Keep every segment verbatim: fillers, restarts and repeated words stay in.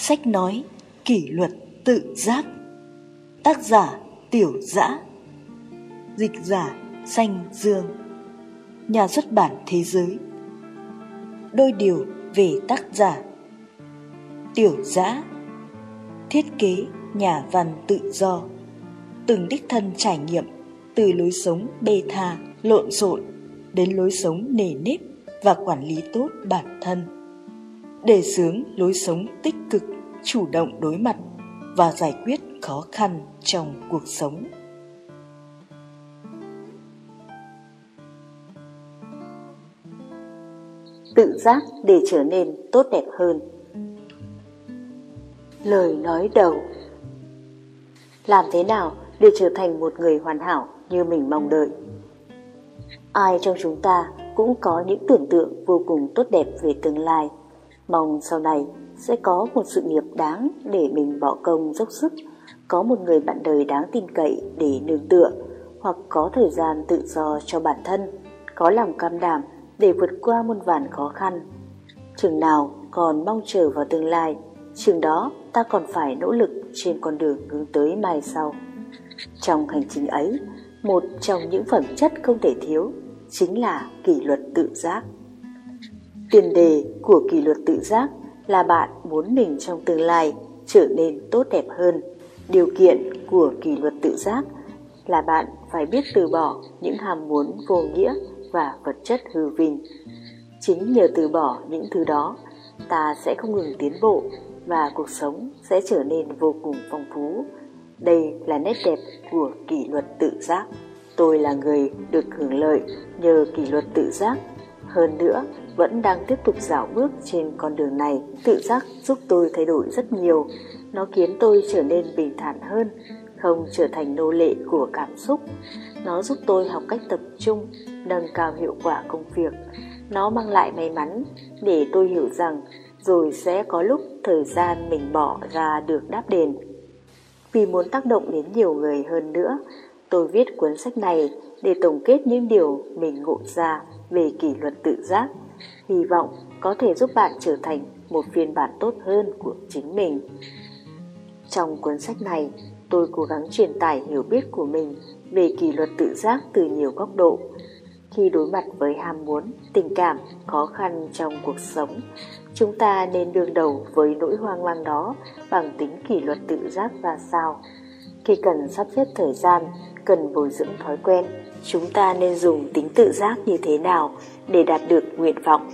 Sách nói kỷ luật tự giác. Tác giả Tiểu Dã. Dịch giả Xanh Dương. Nhà xuất bản Thế Giới. Đôi điều về tác giả Tiểu Dã. Thiết kế nhà văn tự do, từng đích thân trải nghiệm từ lối sống bê tha, lộn xộn đến lối sống nề nếp và quản lý tốt bản thân, đề xướng lối sống tích cực, chủ động đối mặt và giải quyết khó khăn trong cuộc sống. Tự giác để trở nên tốt đẹp hơn. Lời nói đầu. Làm thế nào để trở thành một người hoàn hảo như mình mong đợi? Ai trong chúng ta cũng có những tưởng tượng vô cùng tốt đẹp về tương lai, mong sau này sẽ có một sự nghiệp đáng để mình bỏ công dốc sức, có một người bạn đời đáng tin cậy để nương tựa, hoặc có thời gian tự do cho bản thân, có lòng cam đảm để vượt qua muôn vàn khó khăn. Chừng nào còn mong chờ vào tương lai, chừng đó ta còn phải nỗ lực trên con đường hướng tới mai sau. Trong hành trình ấy, một trong những phẩm chất không thể thiếu chính là kỷ luật tự giác. Tiền đề của kỷ luật tự giác là bạn muốn mình trong tương lai trở nên tốt đẹp hơn. Điều kiện của kỷ luật tự giác là bạn phải biết từ bỏ những ham muốn vô nghĩa và vật chất hư vinh. Chính nhờ từ bỏ những thứ đó, ta sẽ không ngừng tiến bộ và cuộc sống sẽ trở nên vô cùng phong phú. Đây là nét đẹp của kỷ luật tự giác. Tôi là người được hưởng lợi nhờ kỷ luật tự giác. Hơn nữa, vẫn đang tiếp tục dạo bước trên con đường này. Tự giác giúp tôi thay đổi rất nhiều. Nó khiến tôi trở nên bình thản hơn, không trở thành nô lệ của cảm xúc. Nó giúp tôi học cách tập trung, nâng cao hiệu quả công việc. Nó mang lại may mắn để tôi hiểu rằng rồi sẽ có lúc thời gian mình bỏ ra được đáp đền. Vì muốn tác động đến nhiều người hơn nữa, tôi viết cuốn sách này để tổng kết những điều mình ngộ ra về kỷ luật tự giác. Hy vọng có thể giúp bạn trở thành một phiên bản tốt hơn của chính mình. Trong cuốn sách này, tôi cố gắng truyền tải hiểu biết của mình về kỷ luật tự giác từ nhiều góc độ. Khi đối mặt với ham muốn, tình cảm, khó khăn trong cuộc sống, chúng ta nên đương đầu với nỗi hoang mang đó bằng tính kỷ luật tự giác ra sao. Khi cần sắp xếp thời gian, cần bồi dưỡng thói quen, chúng ta nên dùng tính tự giác như thế nào để đạt được nguyện vọng.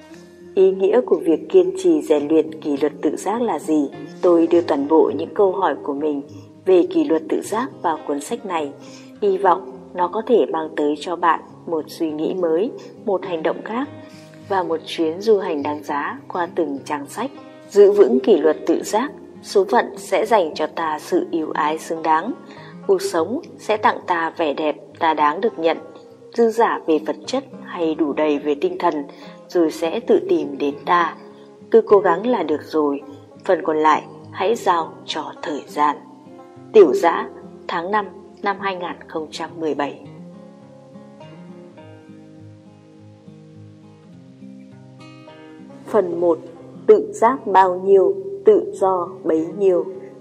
Ý nghĩa của việc kiên trì rèn luyện kỷ luật tự giác là gì? Tôi đưa toàn bộ những câu hỏi của mình về kỷ luật tự giác vào cuốn sách này. Hy vọng nó có thể mang tới cho bạn một suy nghĩ mới, một hành động khác và một chuyến du hành đáng giá qua từng trang sách. Giữ vững kỷ luật tự giác, số phận sẽ dành cho ta sự yêu ái xứng đáng. Cuộc sống sẽ tặng ta vẻ đẹp ta đáng được nhận. Dư dả về vật chất hay đủ đầy về tinh thần rồi sẽ tự tìm đến ta. Cứ cố gắng là được rồi, phần còn lại hãy giao cho thời gian. Tiểu Dã, tháng năm năm hai nghìn không trăm mười bảy. Phần một. Tự giác bao nhiêu, tự do bấy nhiêu.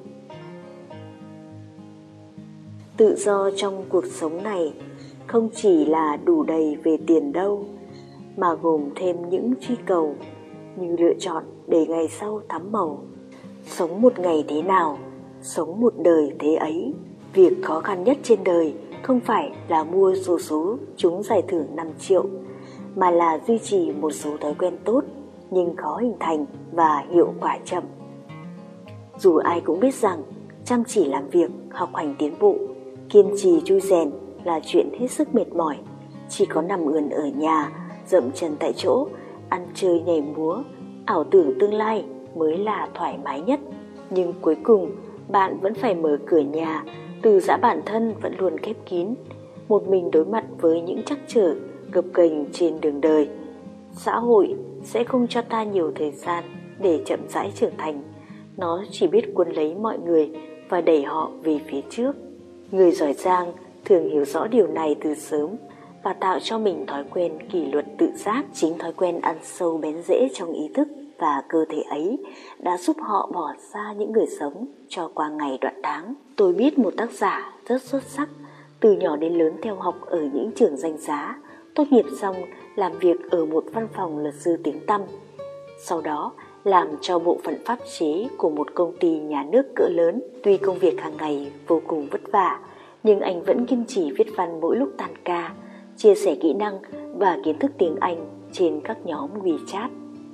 Tự do trong cuộc sống này không chỉ là đủ đầy về tiền đâu, mà gồm thêm những truy cầu như lựa chọn để ngày sau thắm màu. Sống một ngày thế nào, sống một đời thế ấy. Việc khó khăn nhất trên đời không phải là mua xổ số trúng giải thưởng năm triệu, mà là duy trì một số thói quen tốt nhưng khó hình thành và hiệu quả chậm. Dù ai cũng biết rằng chăm chỉ làm việc, học hành tiến bộ, kiên trì chui rèn là chuyện hết sức mệt mỏi. Chỉ có nằm ườn ở nhà, dậm chân tại chỗ, ăn chơi nhảy múa, ảo tưởng tương lai mới là thoải mái nhất. Nhưng cuối cùng bạn vẫn phải mở cửa nhà, từ giã bản thân vẫn luôn khép kín, một mình đối mặt với những trắc trở gập ghềnh trên đường đời. Xã hội sẽ không cho ta nhiều thời gian để chậm rãi trưởng thành. Nó chỉ biết cuốn lấy mọi người và đẩy họ về phía trước. Người giỏi giang thường hiểu rõ điều này từ sớm và tạo cho mình thói quen kỷ luật tự giác, chính thói quen ăn sâu bén rễ trong ý thức. và cơ thể ấy đã giúp họ bỏ xa những người sống cho qua ngày đoạn tháng. Tôi biết một tác giả rất xuất sắc, từ nhỏ đến lớn theo học ở những trường danh giá, tốt nghiệp xong làm việc ở một văn phòng luật sư tiếng tăm. Sau đó làm cho bộ phận pháp chế của một công ty nhà nước cỡ lớn. Tuy công việc hàng ngày vô cùng vất vả, nhưng anh vẫn kiên trì viết văn mỗi lúc tan ca, chia sẻ kỹ năng và kiến thức tiếng Anh trên các nhóm WeChat.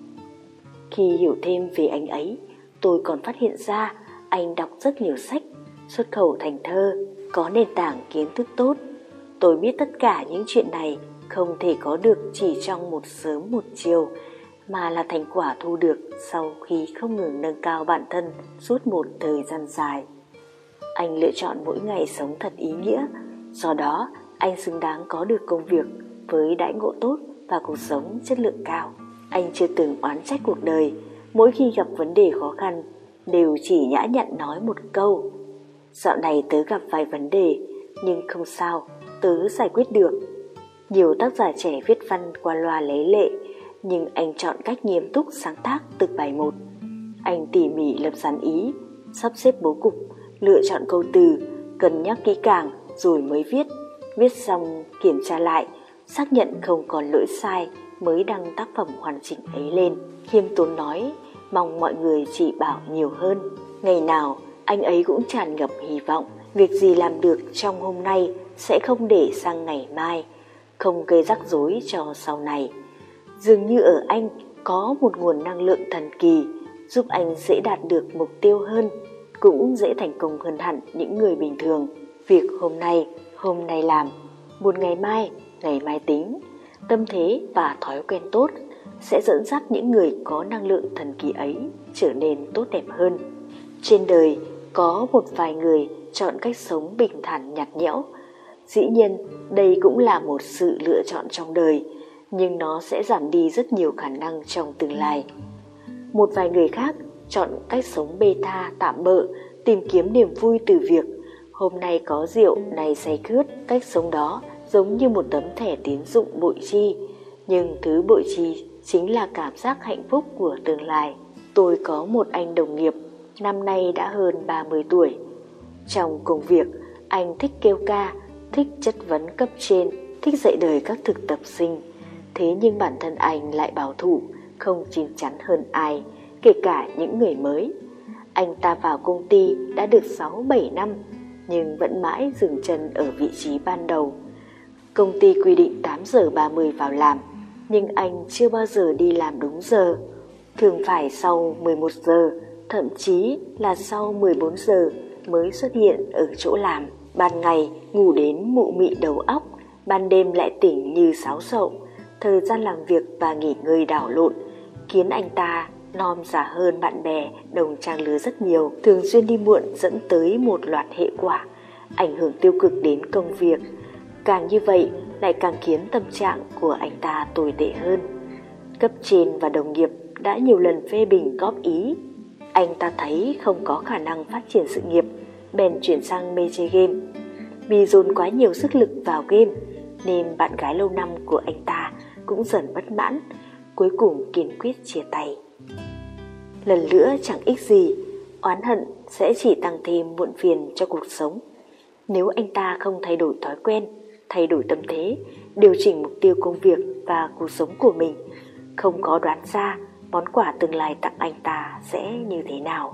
Khi hiểu thêm về anh ấy, tôi còn phát hiện ra anh đọc rất nhiều sách, xuất khẩu thành thơ, có nền tảng kiến thức tốt. Tôi biết tất cả những chuyện này không thể có được chỉ trong một sớm một chiều, mà là thành quả thu được sau khi không ngừng nâng cao bản thân suốt một thời gian dài. Anh lựa chọn mỗi ngày sống thật ý nghĩa, do đó anh xứng đáng có được công việc với đãi ngộ tốt và cuộc sống chất lượng cao. Anh chưa từng oán trách cuộc đời, mỗi khi gặp vấn đề khó khăn đều chỉ nhã nhặn nói một câu: dạo này tớ gặp vài vấn đề, nhưng không sao, tớ giải quyết được. Nhiều tác giả trẻ viết văn qua loa lấy lệ, nhưng anh chọn cách nghiêm túc sáng tác từng bài một. Anh tỉ mỉ lập dàn ý, sắp xếp bố cục, lựa chọn câu từ, cân nhắc kỹ càng rồi mới viết. Viết xong kiểm tra lại, xác nhận không còn lỗi sai mới đăng tác phẩm hoàn chỉnh ấy lên. Khiêm tốn nói, mong mọi người chỉ bảo nhiều hơn. Ngày nào anh ấy cũng tràn ngập hy vọng, việc gì làm được trong hôm nay sẽ không để sang ngày mai, không gây rắc rối cho sau này. Dường như ở anh có một nguồn năng lượng thần kỳ, giúp anh dễ đạt được mục tiêu hơn, cũng dễ thành công hơn hẳn những người bình thường. Việc hôm nay, hôm nay làm, một ngày mai, ngày mai tính. Tâm thế và thói quen tốt sẽ dẫn dắt những người có năng lượng thần kỳ ấy trở nên tốt đẹp hơn. Trên đời có một vài người chọn cách sống bình thản nhạt nhẽo. Dĩ nhiên đây cũng là một sự lựa chọn trong đời, nhưng nó sẽ giảm đi rất nhiều khả năng trong tương lai. Một vài người khác chọn cách sống bê tha tạm bợ, tìm kiếm niềm vui từ việc hôm nay có rượu, nay say khướt. Cách sống đó giống như một tấm thẻ tín dụng bội chi, nhưng thứ bội chi chính là cảm giác hạnh phúc của tương lai. Tôi có một anh đồng nghiệp, năm nay đã hơn ba mươi tuổi. Trong công việc, anh thích kêu ca, thích chất vấn cấp trên, thích dạy đời các thực tập sinh. Thế nhưng bản thân anh lại bảo thủ, không chín chắn hơn ai, kể cả những người mới. Anh ta vào công ty đã được sáu bảy năm, nhưng vẫn mãi dừng chân ở vị trí ban đầu. Công ty quy định tám giờ ba mươi vào làm, nhưng anh chưa bao giờ đi làm đúng giờ. Thường phải sau mười một giờ, thậm chí là sau mười bốn giờ mới xuất hiện ở chỗ làm. Ban ngày ngủ đến mụ mị đầu óc, ban đêm lại tỉnh như sáo sậu. Thời gian làm việc và nghỉ ngơi đảo lộn khiến anh ta non già hơn bạn bè đồng trang lứa rất nhiều. Thường xuyên đi muộn dẫn tới một loạt hệ quả, ảnh hưởng tiêu cực đến công việc. Càng như vậy lại càng khiến tâm trạng của anh ta tồi tệ hơn. Cấp trên và đồng nghiệp đã nhiều lần phê bình góp ý. Anh ta thấy không có khả năng phát triển sự nghiệp, bèn chuyển sang mê chơi game. Vì dồn quá nhiều sức lực vào game nên bạn gái lâu năm của anh ta cũng dần bất mãn, cuối cùng kiên quyết chia tay. Lần nữa chẳng ích gì, oán hận sẽ chỉ tăng thêm muộn phiền cho cuộc sống. Nếu anh ta không thay đổi thói quen, thay đổi tâm thế, điều chỉnh mục tiêu công việc và cuộc sống của mình, không có đoán ra món quà tương lai tặng anh ta sẽ như thế nào.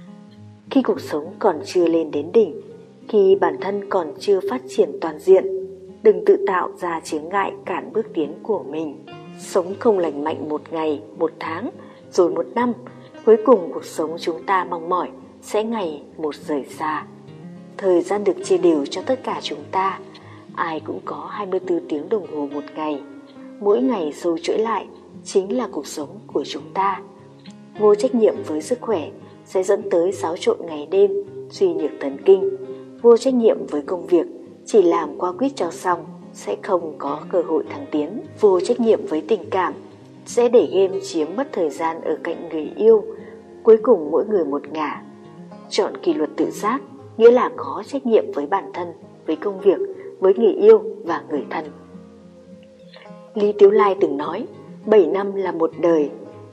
Khi cuộc sống còn chưa lên đến đỉnh, khi bản thân còn chưa phát triển toàn diện, đừng tự tạo ra chướng ngại cản bước tiến của mình. Sống không lành mạnh một ngày, một tháng, rồi một năm, cuối cùng cuộc sống chúng ta mong mỏi sẽ ngày một rời xa. Thời gian được chia đều cho tất cả chúng ta, ai cũng có hai mươi tư tiếng đồng hồ một ngày. Mỗi ngày sâu chuỗi lại chính là cuộc sống của chúng ta. Vô trách nhiệm với sức khỏe sẽ dẫn tới xáo trộn ngày đêm, suy nhược thần kinh. Vô trách nhiệm với công việc, chỉ làm qua quýt cho xong, sẽ không có cơ hội thăng tiến. Vô trách nhiệm với tình cảm, sẽ để game chiếm mất thời gian ở cạnh người yêu. Cuối cùng mỗi người một ngả. Chọn kỷ luật tự giác, nghĩa là có trách nhiệm với bản thân, với công việc, với người yêu và người thân. Lý Tiếu Lai từng nói, bảy năm là một đời,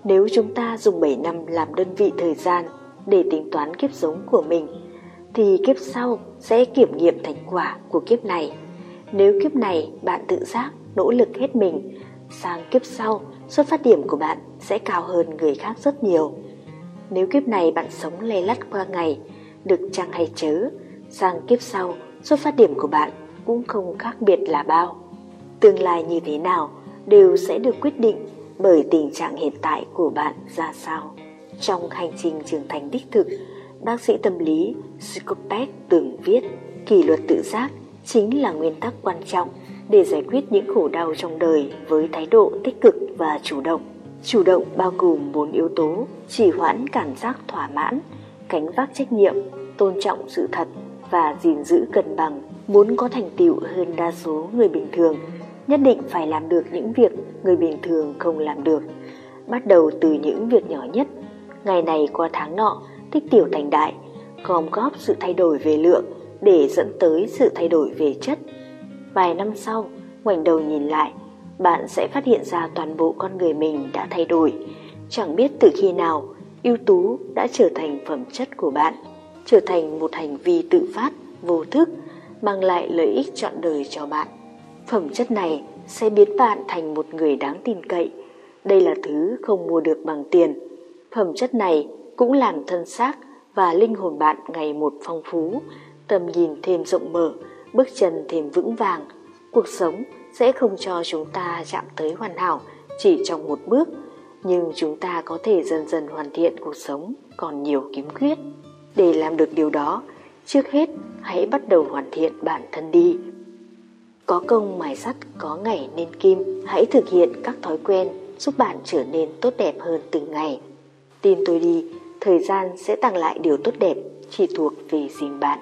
Nếu chúng ta dùng bảy năm làm đơn vị thời gian để tính toán kiếp sống của mình, thì kiếp sau sẽ kiểm nghiệm thành quả của kiếp này. Nếu kiếp này bạn tự giác nỗ lực hết mình, sang kiếp sau xuất phát điểm của bạn sẽ cao hơn người khác rất nhiều. Nếu kiếp này bạn sống lay lắt qua ngày, được chăng hay chớ, sang kiếp sau xuất phát điểm của bạn cũng không khác biệt là bao. Tương lai như thế nào đều sẽ được quyết định bởi tình trạng hiện tại của bạn ra sao. Trong hành trình trưởng thành đích thực, bác sĩ tâm lý Scott Peck từng viết, kỷ luật tự giác chính là nguyên tắc quan trọng để giải quyết những khổ đau trong đời với thái độ tích cực và chủ động. Chủ động bao gồm bốn yếu tố: trì hoãn cảm giác thỏa mãn, gánh vác trách nhiệm, tôn trọng sự thật và gìn giữ cân bằng. Muốn có thành tựu hơn đa số người bình thường, nhất định phải làm được những việc người bình thường không làm được. Bắt đầu từ những việc nhỏ nhất, ngày này qua tháng nọ, tích tiểu thành đại, gom góp sự thay đổi về lượng để dẫn tới sự thay đổi về chất. Vài năm sau, ngoảnh đầu nhìn lại, bạn sẽ phát hiện ra toàn bộ con người mình đã thay đổi. Chẳng biết từ khi nào, ưu tú đã trở thành phẩm chất của bạn, trở thành một hành vi tự phát, vô thức, mang lại lợi ích trọn đời cho bạn. Phẩm chất này sẽ biến bạn thành một người đáng tin cậy. Đây là thứ không mua được bằng tiền. Phẩm chất này cũng làm thân xác và linh hồn bạn ngày một phong phú, tầm nhìn thêm rộng mở, bước chân thêm vững vàng. Cuộc sống sẽ không cho chúng ta chạm tới hoàn hảo chỉ trong một bước, nhưng chúng ta có thể dần dần hoàn thiện cuộc sống còn nhiều khiếm khuyết. Để làm được điều đó, trước hết hãy bắt đầu hoàn thiện bản thân đi. Có công mài sắt, có ngày nên kim. Hãy thực hiện các thói quen giúp bạn trở nên tốt đẹp hơn từng ngày. Tin tôi đi, thời gian sẽ tặng lại điều tốt đẹp, chỉ thuộc về riêng bạn.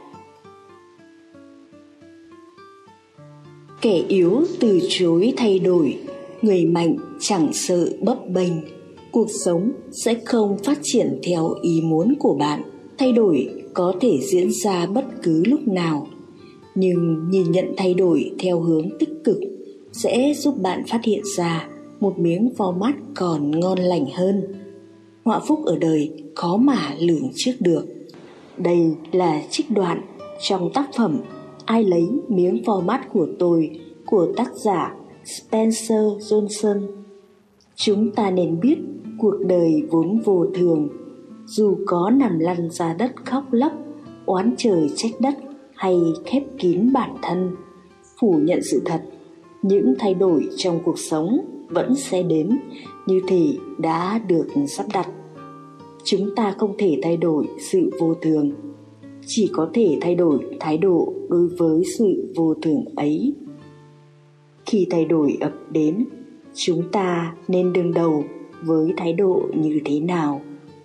Kẻ yếu từ chối thay đổi, người mạnh chẳng sợ bấp bênh. Cuộc sống sẽ không phát triển theo ý muốn của bạn. Thay đổi có thể diễn ra bất cứ lúc nào, nhưng nhìn nhận thay đổi theo hướng tích cực sẽ giúp bạn phát hiện ra một miếng format còn ngon lành hơn. Họa phúc ở đời khó mà lường trước được. Đây là trích đoạn trong tác phẩm Ai lấy miếng format của tôi của tác giả Spencer Johnson. Chúng ta nên biết cuộc đời vốn vô thường. Dù có nằm lăn ra đất khóc lóc, oán trời trách đất hay khép kín bản thân, phủ nhận sự thật, những thay đổi trong cuộc sống vẫn sẽ đến như thể đã được sắp đặt. Chúng ta không thể thay đổi sự vô thường, chỉ có thể thay đổi thái độ đối với sự vô thường ấy. Khi thay đổi ập đến, chúng ta nên đương đầu với thái độ như thế nào?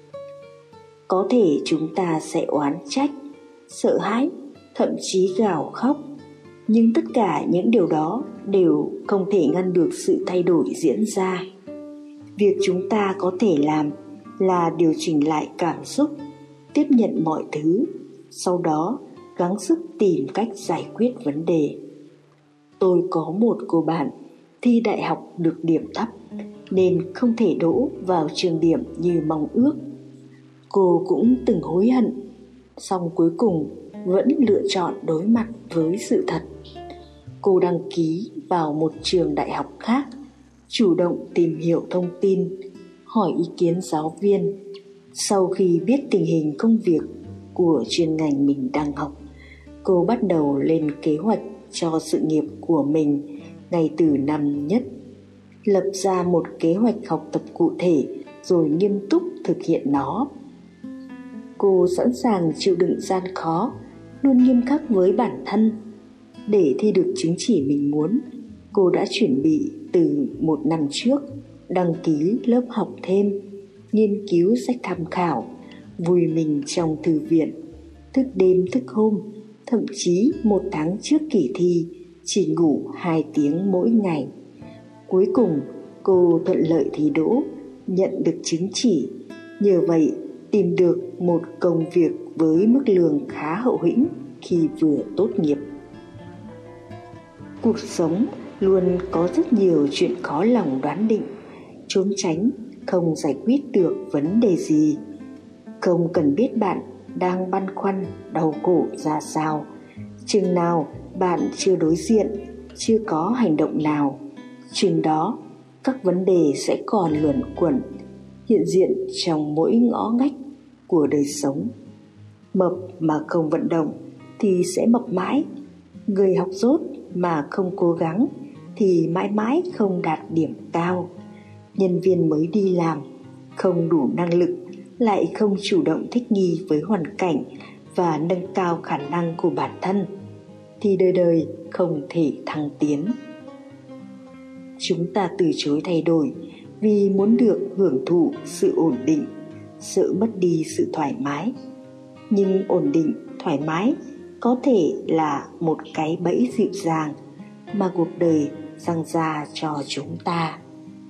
Có thể chúng ta sẽ oán trách, sợ hãi, thậm chí gào khóc, nhưng tất cả những điều đó đều không thể ngăn được sự thay đổi diễn ra. Việc chúng ta có thể làm là điều chỉnh lại cảm xúc, tiếp nhận mọi thứ, sau đó gắng sức tìm cách giải quyết vấn đề. Tôi có một cô bạn thi đại học được điểm thấp nên không thể đỗ vào trường điểm như mong ước. Cô cũng từng hối hận, song cuối cùng vẫn lựa chọn đối mặt với sự thật. Cô đăng ký vào một trường đại học khác, chủ động tìm hiểu thông tin, hỏi ý kiến giáo viên. Sau khi biết tình hình công việc của chuyên ngành mình đang học, cô bắt đầu lên kế hoạch cho sự nghiệp của mình ngay từ năm nhất, lập ra một kế hoạch học tập cụ thể rồi nghiêm túc thực hiện nó. Cô sẵn sàng chịu đựng gian khó, luôn nghiêm khắc với bản thân. Để thi được chứng chỉ mình muốn, cô đã chuẩn bị từ một năm trước, đăng ký lớp học thêm, nghiên cứu sách tham khảo, vùi mình trong thư viện, thức đêm thức hôm, thậm chí một tháng trước kỳ thi chỉ ngủ hai tiếng mỗi ngày. Cuối cùng cô thuận lợi thi đỗ, nhận được chứng chỉ. Nhờ vậy tìm được một công việc với mức lương khá hậu hĩnh khi vừa tốt nghiệp. Cuộc sống luôn có rất nhiều chuyện khó lòng đoán định, trốn tránh không giải quyết được vấn đề gì. Không cần biết bạn đang băn khoăn đau khổ ra sao. Chừng nào bạn chưa đối diện, chưa có hành động nào, chừng đó các vấn đề sẽ còn luẩn quẩn hiện diện trong mỗi ngõ ngách của đời sống. Mập mà không vận động thì sẽ mập mãi. Người học dốt mà không cố gắng thì mãi mãi không đạt điểm cao. Nhân viên mới đi làm không đủ năng lực, lại không chủ động thích nghi với hoàn cảnh và nâng cao khả năng của bản thân thì đời đời không thể thăng tiến. Chúng ta từ chối thay đổi vì muốn được hưởng thụ sự ổn định, sợ mất đi sự thoải mái. Nhưng ổn định, thoải mái có thể là một cái bẫy dịu dàng mà cuộc đời giăng ra cho chúng ta.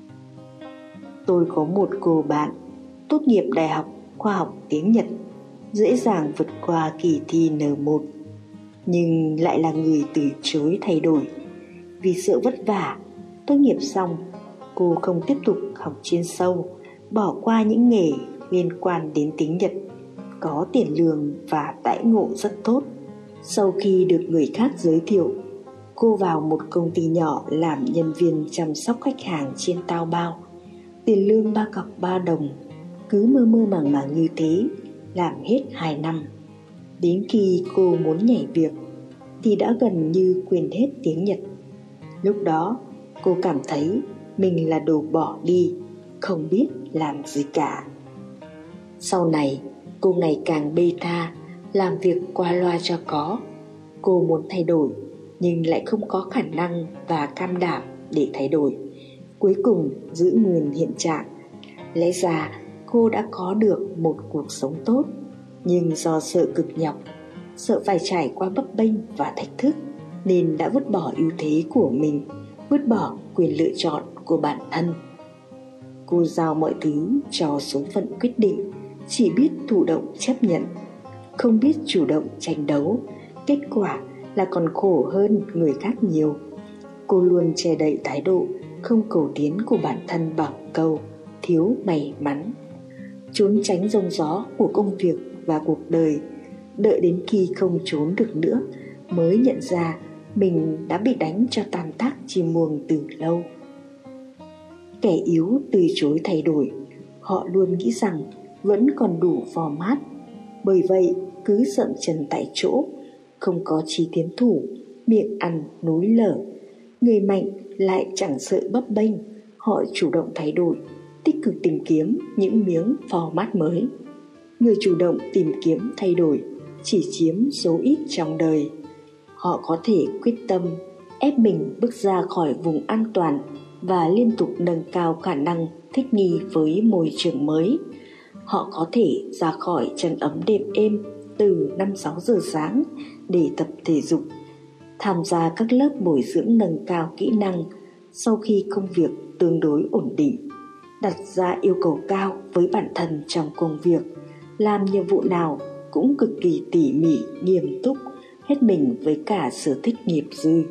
Tôi có một cô bạn tốt nghiệp đại học khoa học tiếng Nhật, dễ dàng vượt qua kỳ thi N một, nhưng lại là người từ chối thay đổi. Vì sợ vất vả, tốt nghiệp xong, cô không tiếp tục học chuyên sâu, bỏ qua những nghề liên quan đến tiếng Nhật, có tiền lương và đãi ngộ rất tốt. Sau khi được người khác giới thiệu, cô vào một công ty nhỏ làm nhân viên chăm sóc khách hàng trên Taobao. Tiền lương ba cọc ba đồng. Cứ mơ mơ màng màng như thế, làm hết hai năm. Đến khi cô muốn nhảy việc thì đã gần như quên hết tiếng Nhật. Lúc đó cô cảm thấy mình là đồ bỏ đi, không biết làm gì cả. Sau này cô ngày càng bê tha, làm việc qua loa cho có. Cô muốn thay đổi nhưng lại không có khả năng và can đảm để thay đổi. Cuối cùng giữ nguyên hiện trạng. Lẽ ra cô đã có được một cuộc sống tốt, nhưng do sợ cực nhọc, sợ phải trải qua bấp bênh và thách thức, nên đã vứt bỏ ưu thế của mình, vứt bỏ quyền lựa chọn của bản thân. Cô giao mọi thứ cho số phận quyết định, chỉ biết thụ động chấp nhận, không biết chủ động tranh đấu. Kết quả là còn khổ hơn người khác nhiều. Cô luôn che đậy thái độ không cầu tiến của bản thân bằng câu thiếu may mắn, trốn tránh giông gió của công việc và cuộc đời. Đợi đến khi không trốn được nữa mới nhận ra mình đã bị đánh cho tan tác chim muông từ lâu. Kẻ yếu từ chối thay đổi, họ luôn nghĩ rằng vẫn còn đủ format, bởi vậy cứ dậm chân tại chỗ, không có chí tiến thủ, miệng ăn núi lở. Người mạnh lại chẳng sợ bấp bênh, họ chủ động thay đổi, tích cực tìm kiếm những miếng format mới. Người chủ động tìm kiếm thay đổi chỉ chiếm số ít trong đời. Họ có thể quyết tâm ép mình bước ra khỏi vùng an toàn và liên tục nâng cao khả năng thích nghi với môi trường mới. Họ có thể ra khỏi chăn ấm đệm êm từ năm sáu giờ sáng để tập thể dục, tham gia các lớp bồi dưỡng nâng cao kỹ năng sau khi công việc tương đối ổn định, đặt ra yêu cầu cao với bản thân trong công việc, làm nhiệm vụ nào cũng cực kỳ tỉ mỉ, nghiêm túc, hết mình với cả sở thích nghiệp dư.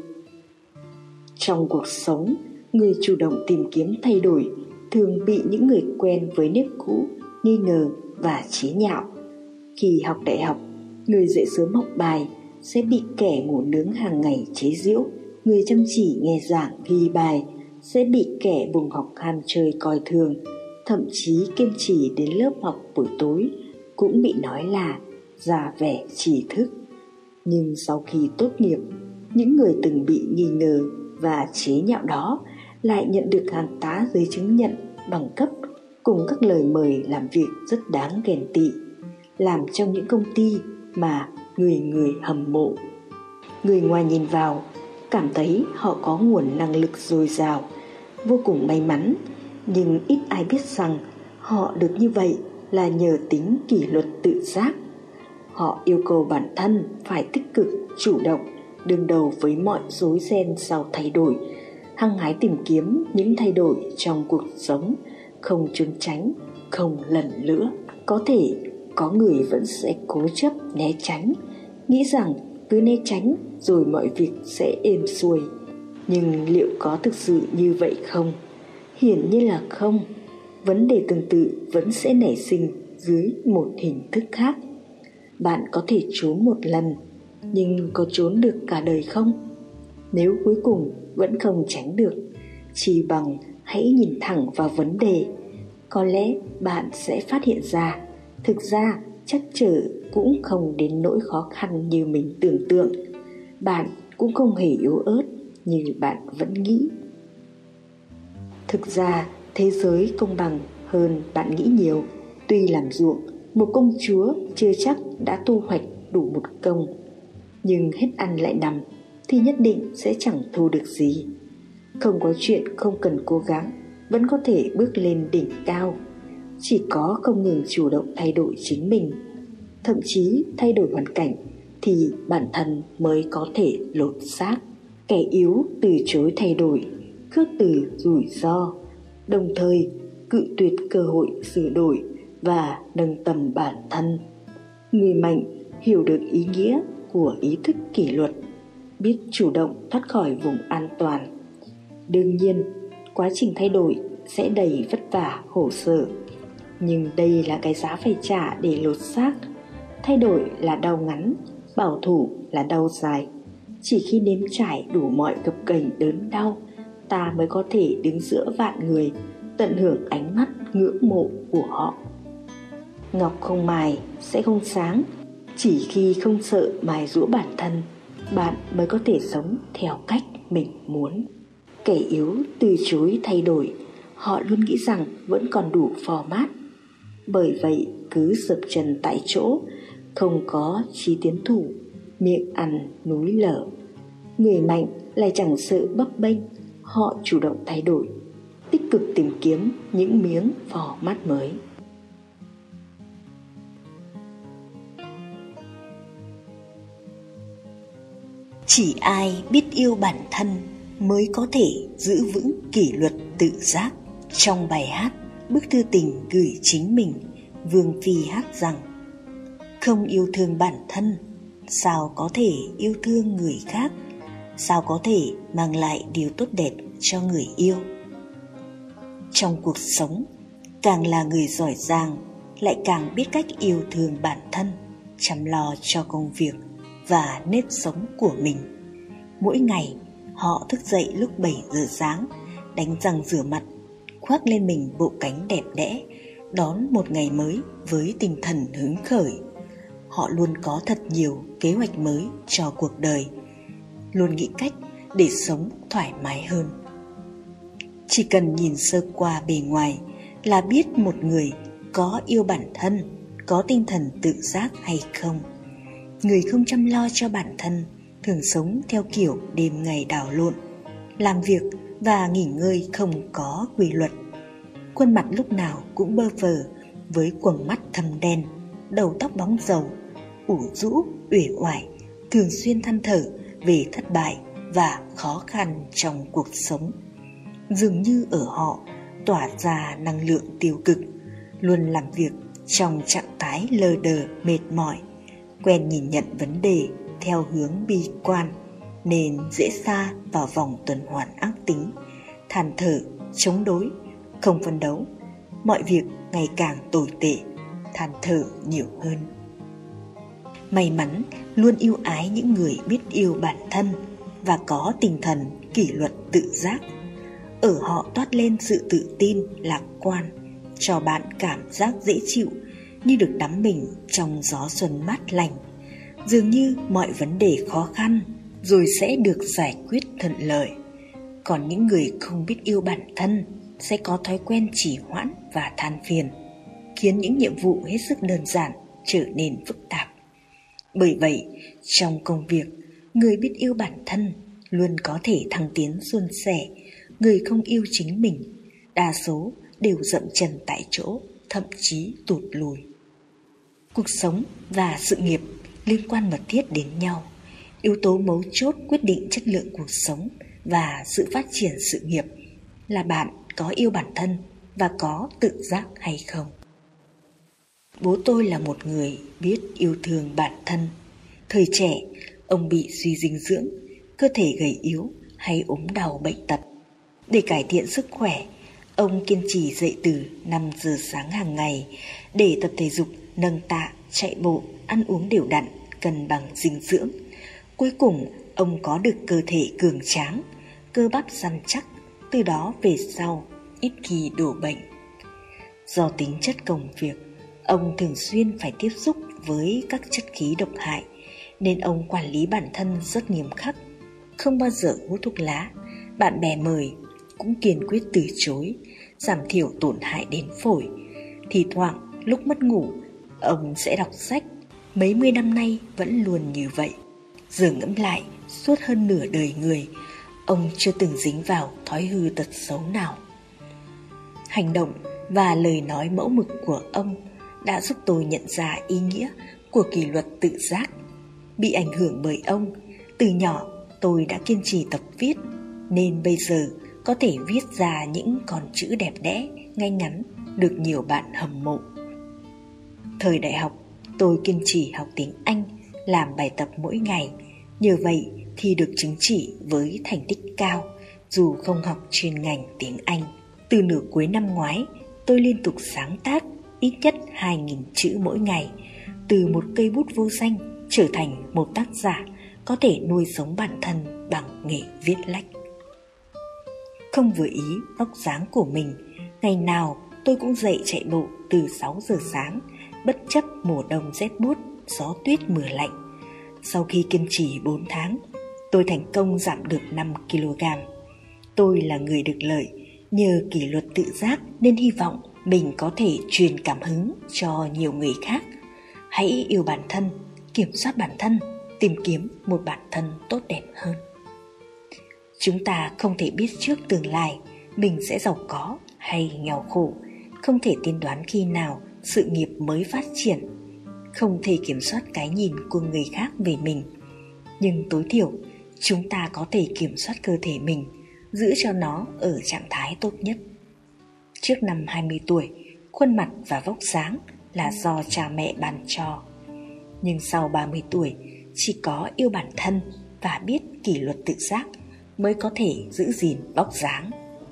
Trong cuộc sống, người chủ động tìm kiếm thay đổi thường bị những người quen với nếp cũ nghi ngờ và chế nhạo. Khi học đại học, người dậy sớm học bài sẽ bị kẻ ngủ nướng hàng ngày chế giễu. Người chăm chỉ nghe giảng ghi bài sẽ bị kẻ bùng học ham chơi coi thường. Thậm chí kiên trì đến lớp học buổi tối cũng bị nói là già vẻ trí thức. Nhưng sau khi tốt nghiệp, những người từng bị nghi ngờ và chế nhạo đó lại nhận được hàng tá giấy chứng nhận, bằng cấp cùng các lời mời làm việc rất đáng ghen tị, làm trong những công ty mà người người hâm mộ. Người ngoài nhìn vào cảm thấy họ có nguồn năng lực dồi dào, vô cùng may mắn, nhưng ít ai biết rằng họ được như vậy là nhờ tính kỷ luật tự giác. Họ yêu cầu bản thân phải tích cực, chủ động, đương đầu với mọi rối ren sau thay đổi, hăng hái tìm kiếm những thay đổi trong cuộc sống, không trốn tránh, không lẩn lữa. Có thể có người vẫn sẽ cố chấp né tránh, nghĩ rằng cứ né tránh rồi mọi việc sẽ êm xuôi. Nhưng liệu có thực sự như vậy không? Hiển nhiên là không. vấn đề tương tự vẫn sẽ nảy sinh dưới một hình thức khác. Bạn có thể trốn một lần, nhưng có trốn được cả đời không? Nếu cuối cùng vẫn không tránh được, chỉ bằng hãy nhìn thẳng vào vấn đề. Có lẽ bạn sẽ phát hiện ra, thực ra trắc trở cũng không đến nỗi khó khăn như mình tưởng tượng. Bạn cũng không hề yếu ớt như bạn vẫn nghĩ. Thực ra thế giới công bằng hơn bạn nghĩ nhiều. Tuy làm ruộng, một công chúa chưa chắc đã thu hoạch đủ một công, nhưng hết ăn lại nằm thì nhất định sẽ chẳng thu được gì. Không có chuyện không cần cố gắng vẫn có thể bước lên đỉnh cao. Chỉ có không ngừng chủ động thay đổi chính mình, thậm chí thay đổi hoàn cảnh, thì bản thân mới có thể lột xác. Kẻ yếu từ chối thay đổi, khước từ rủi ro, đồng thời cự tuyệt cơ hội sửa đổi và nâng tầm bản thân. Người mạnh hiểu được ý nghĩa của ý thức kỷ luật, biết chủ động thoát khỏi vùng an toàn. Đương nhiên, quá trình thay đổi sẽ đầy vất vả khổ sở, nhưng đây là cái giá phải trả để lột xác. Thay đổi là đau ngắn, bảo thủ là đau dài. Chỉ khi nếm trải đủ mọi gập ghềnh đớn đau, ta mới có thể đứng giữa vạn người, tận hưởng ánh mắt ngưỡng mộ của họ. Ngọc không mài sẽ không sáng. Chỉ khi không sợ mài giũa bản thân, bạn mới có thể sống theo cách mình muốn. Kẻ yếu từ chối thay đổi, họ luôn nghĩ rằng vẫn còn đủ format. Bởi vậy cứ sập chân tại chỗ, không có chí tiến thủ, miệng ăn núi lở. Người mạnh lại chẳng sợ bấp bênh, họ chủ động thay đổi, tích cực tìm kiếm những miếng format mới. Chỉ ai biết yêu bản thân mới có thể giữ vững kỷ luật tự giác. Trong bài hát Bức thư tình gửi chính mình, Vương Phi hát rằng: không yêu thương bản thân, sao có thể yêu thương người khác, sao có thể mang lại điều tốt đẹp cho người yêu. Trong cuộc sống, càng là người giỏi giang, lại càng biết cách yêu thương bản thân, chăm lo cho công việc và nếp sống của mình. Mỗi ngày, họ thức dậy lúc bảy giờ sáng, đánh răng rửa mặt, khoác lên mình bộ cánh đẹp đẽ, đón một ngày mới với tinh thần hứng khởi. Họ luôn có thật nhiều kế hoạch mới cho cuộc đời, luôn nghĩ cách để sống thoải mái hơn. Chỉ cần nhìn sơ qua bề ngoài là biết một người có yêu bản thân, có tinh thần tự giác hay không. Người không chăm lo cho bản thân thường sống theo kiểu đêm ngày đảo lộn, làm việc và nghỉ ngơi không có quy luật. Khuôn mặt lúc nào cũng bơ phờ với quầng mắt thâm đen, đầu tóc bóng rầu, ủ rũ, uể oải, thường xuyên than thở về thất bại và khó khăn trong cuộc sống. Dường như ở họ tỏa ra năng lượng tiêu cực, luôn làm việc trong trạng thái lơ đờ mệt mỏi, quen nhìn nhận vấn đề theo hướng bi quan, nên dễ sa vào vòng tuần hoàn ác tính, than thở, chống đối, không phấn đấu. Mọi việc ngày càng tồi tệ, than thở nhiều hơn. May mắn luôn yêu ái những người biết yêu bản thân và có tinh thần kỷ luật tự giác. Ở họ toát lên sự tự tin, lạc quan, cho bạn cảm giác dễ chịu, như được đắm mình trong gió xuân mát lành. Dường như mọi vấn đề khó khăn rồi sẽ được giải quyết thuận lợi. Còn những người không biết yêu bản thân sẽ có thói quen trì hoãn và than phiền, khiến những nhiệm vụ hết sức đơn giản trở nên phức tạp. Bởi vậy, trong công việc, người biết yêu bản thân luôn có thể thăng tiến suôn sẻ. Người không yêu chính mình, đa số đều dậm chân tại chỗ, thậm chí tụt lùi. Cuộc sống và sự nghiệp liên quan mật thiết đến nhau. Yếu tố mấu chốt quyết định chất lượng cuộc sống và sự phát triển sự nghiệp là bạn có yêu bản thân và có tự giác hay không. Bố tôi là một người biết yêu thương bản thân. Thời trẻ, ông bị suy dinh dưỡng, cơ thể gầy yếu hay ốm đau bệnh tật. Để cải thiện sức khỏe, Ông kiên trì dậy từ năm giờ sáng hàng ngày để tập thể dục, nâng tạ, chạy bộ, ăn uống đều đặn, cân bằng dinh dưỡng. Cuối cùng, ông có được cơ thể cường tráng, cơ bắp săn chắc, từ đó về sau ít khi đổ bệnh. Do tính chất công việc, ông thường xuyên phải tiếp xúc với các chất khí độc hại, nên ông quản lý bản thân rất nghiêm khắc, không bao giờ hút thuốc lá, bạn bè mời cũng kiên quyết từ chối, giảm thiểu tổn hại đến phổi. Thì thoảng lúc mất ngủ, ông sẽ đọc sách. Mấy mươi năm nay vẫn luôn như vậy. Giờ ngẫm lại, suốt hơn nửa đời người, ông chưa từng dính vào thói hư tật xấu nào. Hành động và lời nói mẫu mực của ông đã giúp tôi nhận ra ý nghĩa của kỷ luật tự giác. Bị ảnh hưởng bởi ông, từ nhỏ tôi đã kiên trì tập viết, nên bây giờ có thể viết ra những con chữ đẹp đẽ, ngay ngắn, được nhiều bạn hâm mộ. Thời đại học, tôi kiên trì học tiếng Anh, làm bài tập mỗi ngày. Nhờ vậy thì được chứng chỉ với thành tích cao, dù không học chuyên ngành tiếng Anh. Từ nửa cuối năm ngoái, tôi liên tục sáng tác ít nhất hai nghìn chữ mỗi ngày, từ một cây bút vô danh trở thành một tác giả có thể nuôi sống bản thân bằng nghề viết lách. Không vừa ý vóc dáng của mình, ngày nào tôi cũng dậy chạy bộ từ sáu giờ sáng, bất chấp mùa đông rét buốt, gió tuyết mưa lạnh. Sau khi kiên trì bốn tháng, tôi thành công giảm được năm ki lô gam. Tôi là người được lợi nhờ kỷ luật tự giác, nên hy vọng mình có thể truyền cảm hứng cho nhiều người khác. Hãy yêu bản thân, kiểm soát bản thân, tìm kiếm một bản thân tốt đẹp hơn. Chúng ta không thể biết trước tương lai mình sẽ giàu có hay nghèo khổ, không thể tiên đoán khi nào sự nghiệp mới phát triển, không thể kiểm soát cái nhìn của người khác về mình. Nhưng tối thiểu, chúng ta có thể kiểm soát cơ thể mình, giữ cho nó ở trạng thái tốt nhất. Trước năm hai mươi tuổi, khuôn mặt và vóc dáng là do cha mẹ ban cho. Nhưng sau ba mươi tuổi, chỉ có yêu bản thân và biết kỷ luật tự giác mới có thể giữ gìn vóc dáng.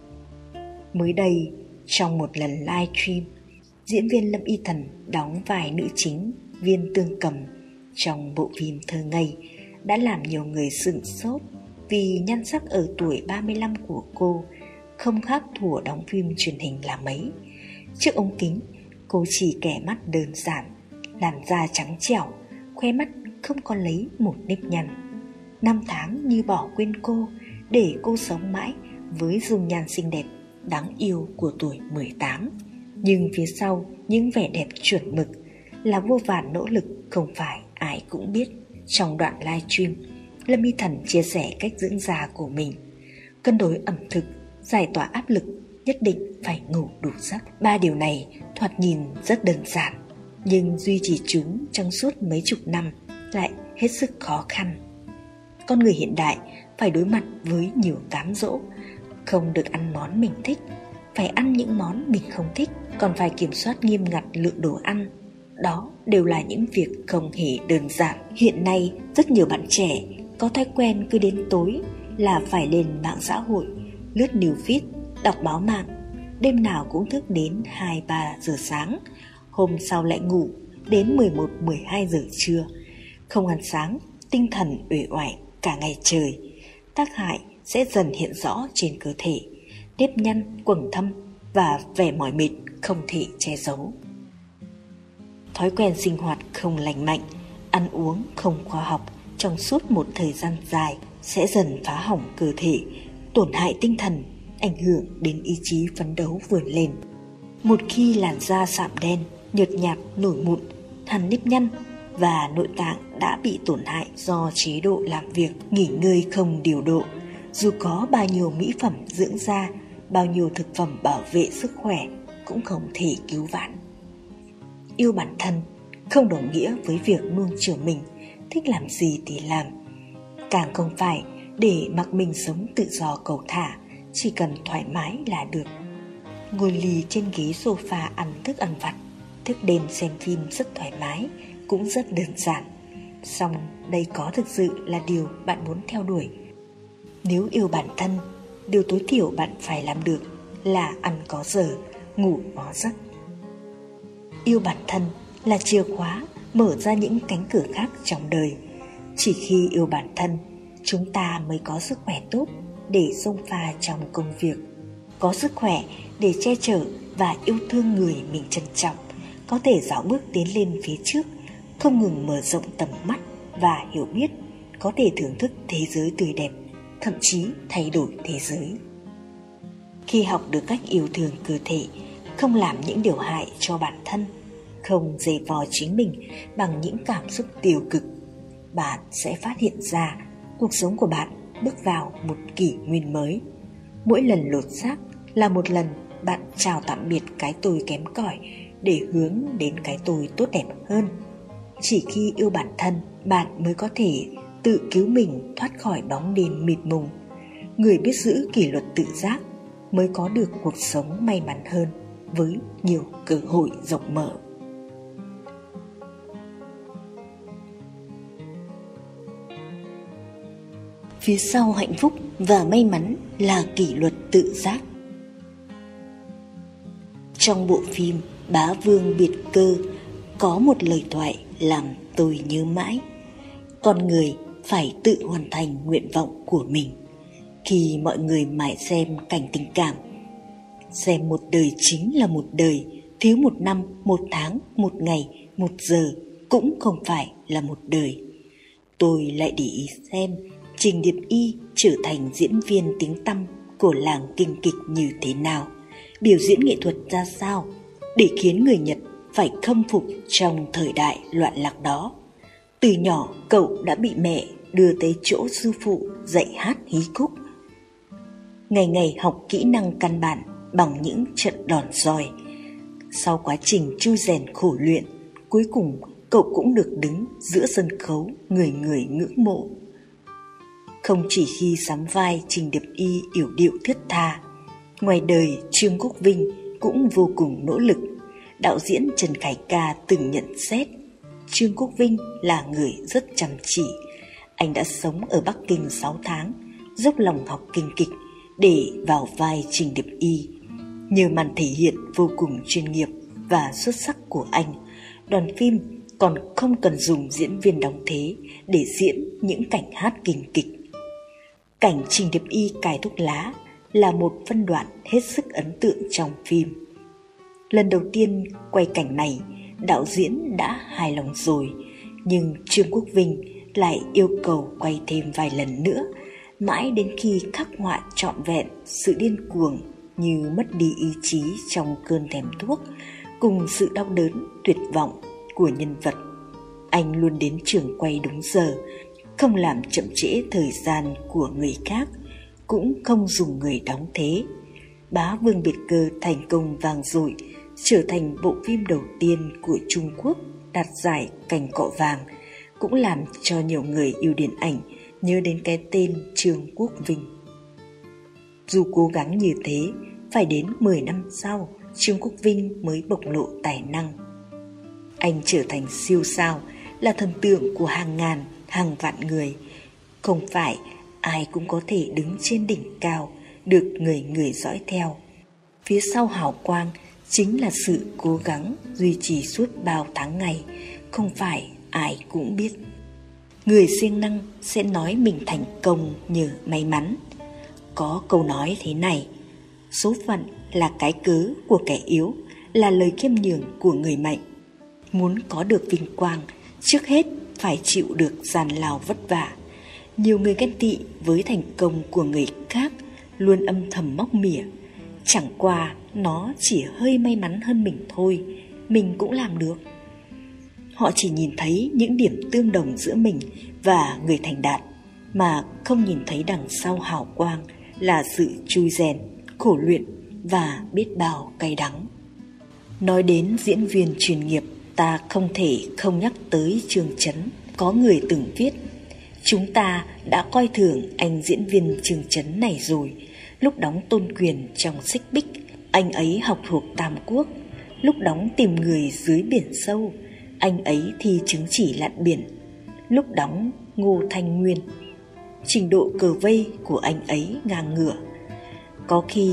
Mới đây, trong một lần live stream, diễn viên Lâm Y Thần đóng vai nữ chính Viên Tương Cầm trong bộ phim Thơ Ngây đã làm nhiều người sửng sốt, vì nhan sắc ở tuổi ba mươi lăm của cô không khác thuở đóng phim truyền hình là mấy. Trước ống kính, cô chỉ kẻ mắt đơn giản, làn da trắng trẻo, khoe mắt không có lấy một nếp nhăn. Năm tháng như bỏ quên cô, để cô sống mãi với dung nhan xinh đẹp, đáng yêu của tuổi mười tám. Nhưng phía sau những vẻ đẹp chuẩn mực là vô vàn nỗ lực không phải ai cũng biết. Trong đoạn live stream, Lâm Y Thần chia sẻ cách dưỡng da của mình: cân đối ẩm thực, giải tỏa áp lực, nhất định phải ngủ đủ giấc. Ba điều này thoạt nhìn rất đơn giản, nhưng duy trì chúng trong suốt mấy chục năm lại hết sức khó khăn. Con người hiện đại phải đối mặt với nhiều cám dỗ, không được ăn món mình thích, phải ăn những món mình không thích, còn phải kiểm soát nghiêm ngặt lượng đồ ăn. Đó đều là những việc không hề đơn giản. Hiện nay, rất nhiều bạn trẻ có thói quen cứ đến tối là phải lên mạng xã hội, lướt news feed, đọc báo mạng. Đêm nào cũng thức đến hai ba giờ sáng, hôm sau lại ngủ đến mười một mười hai giờ trưa. Không ăn sáng, tinh thần uể oải cả ngày trời. Tác hại sẽ dần hiện rõ trên cơ thể, nếp nhăn, quầng thâm và vẻ mỏi mệt không thể che giấu. Thói quen sinh hoạt không lành mạnh, ăn uống không khoa học trong suốt một thời gian dài sẽ dần phá hỏng cơ thể, tổn hại tinh thần, ảnh hưởng đến ý chí phấn đấu vươn lên. Một khi làn da sạm đen, nhợt nhạt, nổi mụn, hằn nếp nhăn và nội tạng đã bị tổn hại do chế độ làm việc, nghỉ ngơi không điều độ, dù có bao nhiêu mỹ phẩm dưỡng da, bao nhiêu thực phẩm bảo vệ sức khỏe cũng không thể cứu vãn. Yêu bản thân không đồng nghĩa với việc nuông chiều mình, thích làm gì thì làm. Càng không phải để mặc mình sống tự do cầu thả, chỉ cần thoải mái là được. Ngồi lì trên ghế sofa ăn thức ăn vặt, thức đêm xem phim rất thoải mái, cũng rất đơn giản. Song đây có thực sự là điều bạn muốn theo đuổi? Nếu yêu bản thân, điều tối thiểu bạn phải làm được là ăn có giờ, ngủ có giấc. Yêu bản thân là chìa khóa mở ra những cánh cửa khác trong đời. Chỉ khi yêu bản thân, chúng ta mới có sức khỏe tốt để xông pha trong công việc, có sức khỏe để che chở và yêu thương người mình trân trọng, có thể dạo bước tiến lên phía trước, không ngừng mở rộng tầm mắt và hiểu biết, có thể thưởng thức thế giới tươi đẹp, thậm chí thay đổi thế giới. Khi học được cách yêu thương cơ thể, không làm những điều hại cho bản thân, không giày vò chính mình bằng những cảm xúc tiêu cực, bạn sẽ phát hiện ra cuộc sống của bạn bước vào một kỷ nguyên mới. Mỗi lần lột xác là một lần bạn chào tạm biệt cái tôi kém cỏi để hướng đến cái tôi tốt đẹp hơn. Chỉ khi yêu bản thân, bạn mới có thể tự cứu mình thoát khỏi bóng đêm mịt mùng. Người biết giữ kỷ luật tự giác mới có được cuộc sống may mắn hơn, với nhiều cơ hội rộng mở. Phía sau hạnh phúc và may mắn là kỷ luật tự giác. Trong bộ phim Bá Vương Biệt Cơ có một lời thoại làm tôi nhớ mãi. Con người phải tự hoàn thành nguyện vọng của mình. Khi mọi người mãi xem cảnh tình cảm, xem một đời chính là một đời, thiếu một năm, một tháng, một ngày, một giờ cũng không phải là một đời. Tôi lại để ý xem Trình Điệp Y trở thành diễn viên tiếng tăm của làng kinh kịch như thế nào, biểu diễn nghệ thuật ra sao, để khiến người Nhật phải khâm phục trong thời đại loạn lạc đó. Từ nhỏ cậu đã bị mẹ đưa tới chỗ sư phụ dạy hát hí khúc. Ngày ngày học kỹ năng căn bản bằng những trận đòn roi. Sau quá trình chui rèn khổ luyện, cuối cùng cậu cũng được đứng giữa sân khấu người người ngưỡng mộ. Không chỉ khi sắm vai Trình Điệp Y yểu điệu thiết tha, ngoài đời Trương Quốc Vinh cũng vô cùng nỗ lực. Đạo diễn Trần Khải Ca từng nhận xét Trương Quốc Vinh là người rất chăm chỉ. Anh đã sống ở Bắc Kinh sáu tháng, dốc lòng học kinh kịch để vào vai Trình Điệp Y. Nhờ màn thể hiện vô cùng chuyên nghiệp và xuất sắc của anh, đoàn phim còn không cần dùng diễn viên đóng thế để diễn những cảnh hát kinh kịch. Cảnh Trình Điệp Y cài thuốc lá là một phân đoạn hết sức ấn tượng trong phim. Lần đầu tiên quay cảnh này, đạo diễn đã hài lòng rồi, nhưng Trương Quốc Vinh lại yêu cầu quay thêm vài lần nữa, mãi đến khi khắc họa trọn vẹn sự điên cuồng như mất đi ý chí trong cơn thèm thuốc, cùng sự đau đớn tuyệt vọng của nhân vật. Anh luôn đến trường quay đúng giờ, không làm chậm trễ thời gian của người khác, cũng không dùng người đóng thế. Bá Vương Biệt Cơ thành công vang dội, trở thành bộ phim đầu tiên của Trung Quốc đạt giải Cành Cọ Vàng, cũng làm cho nhiều người yêu điện ảnh nhớ đến cái tên Trương Quốc Vinh. Dù cố gắng như thế, phải đến mười năm sau, Trương Quốc Vinh mới bộc lộ tài năng. Anh trở thành siêu sao, là thần tượng của hàng ngàn, hàng vạn người. Không phải ai cũng có thể đứng trên đỉnh cao, được người người dõi theo. Phía sau hào quang chính là sự cố gắng duy trì suốt bao tháng ngày, không phải ai cũng biết. Người siêng năng sẽ nói mình thành công nhờ may mắn. Có câu nói thế này: số phận là cái cớ của kẻ yếu, là lời khiêm nhường của người mạnh. Muốn có được vinh quang, trước hết phải chịu được gian lao vất vả. Nhiều người ghen tị với thành công của người khác, luôn âm thầm móc mỉa. Chẳng qua nó chỉ hơi may mắn hơn mình thôi, mình cũng làm được. Họ chỉ nhìn thấy những điểm tương đồng giữa mình và người thành đạt, mà không nhìn thấy đằng sau hào quang là sự chui rèn, khổ luyện và biết bao cay đắng. Nói đến diễn viên chuyên nghiệp, ta không thể không nhắc tới Trương Chấn. Có người từng viết: chúng ta đã coi thường anh diễn viên Trương Chấn này rồi. Lúc đóng Tôn Quyền trong Xích Bích, anh ấy học thuộc Tam Quốc. Lúc đóng Tìm Người Dưới Biển Sâu, anh ấy thi chứng chỉ lặn biển. Lúc đóng Ngô Thanh Nguyên, trình độ cờ vây của anh ấy ngang ngửa. Có khi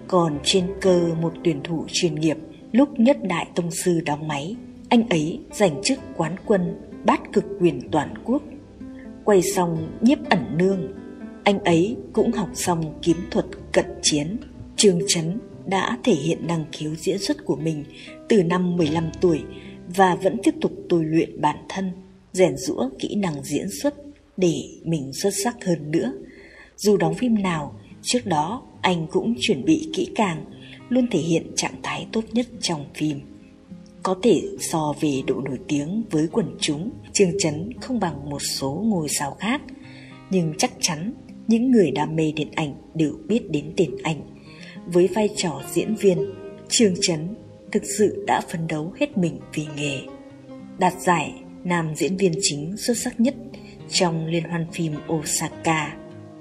Còn trên cơ một tuyển thủ chuyên nghiệp, lúc Nhất Đại Tông Sư đóng máy, anh ấy giành chức quán quân bát cực quyền toàn quốc. Quay xong Nhiếp Ẩn Nương, anh ấy cũng học xong kiếm thuật cận chiến. Trương Chấn đã thể hiện năng khiếu diễn xuất của mình từ năm mười lăm tuổi và vẫn tiếp tục tôi luyện bản thân, rèn giũa kỹ năng diễn xuất để mình xuất sắc hơn nữa. Dù đóng phim nào, trước đó anh cũng chuẩn bị kỹ càng, luôn thể hiện trạng thái tốt nhất trong phim. Có thể so về độ nổi tiếng với quần chúng, Trương Chấn không bằng một số ngôi sao khác, nhưng chắc chắn những người đam mê điện ảnh đều biết đến tên anh. Với vai trò diễn viên, Trương Chấn thực sự đã phấn đấu hết mình vì nghề. Đạt giải nam diễn viên chính xuất sắc nhất trong Liên hoan phim Osaka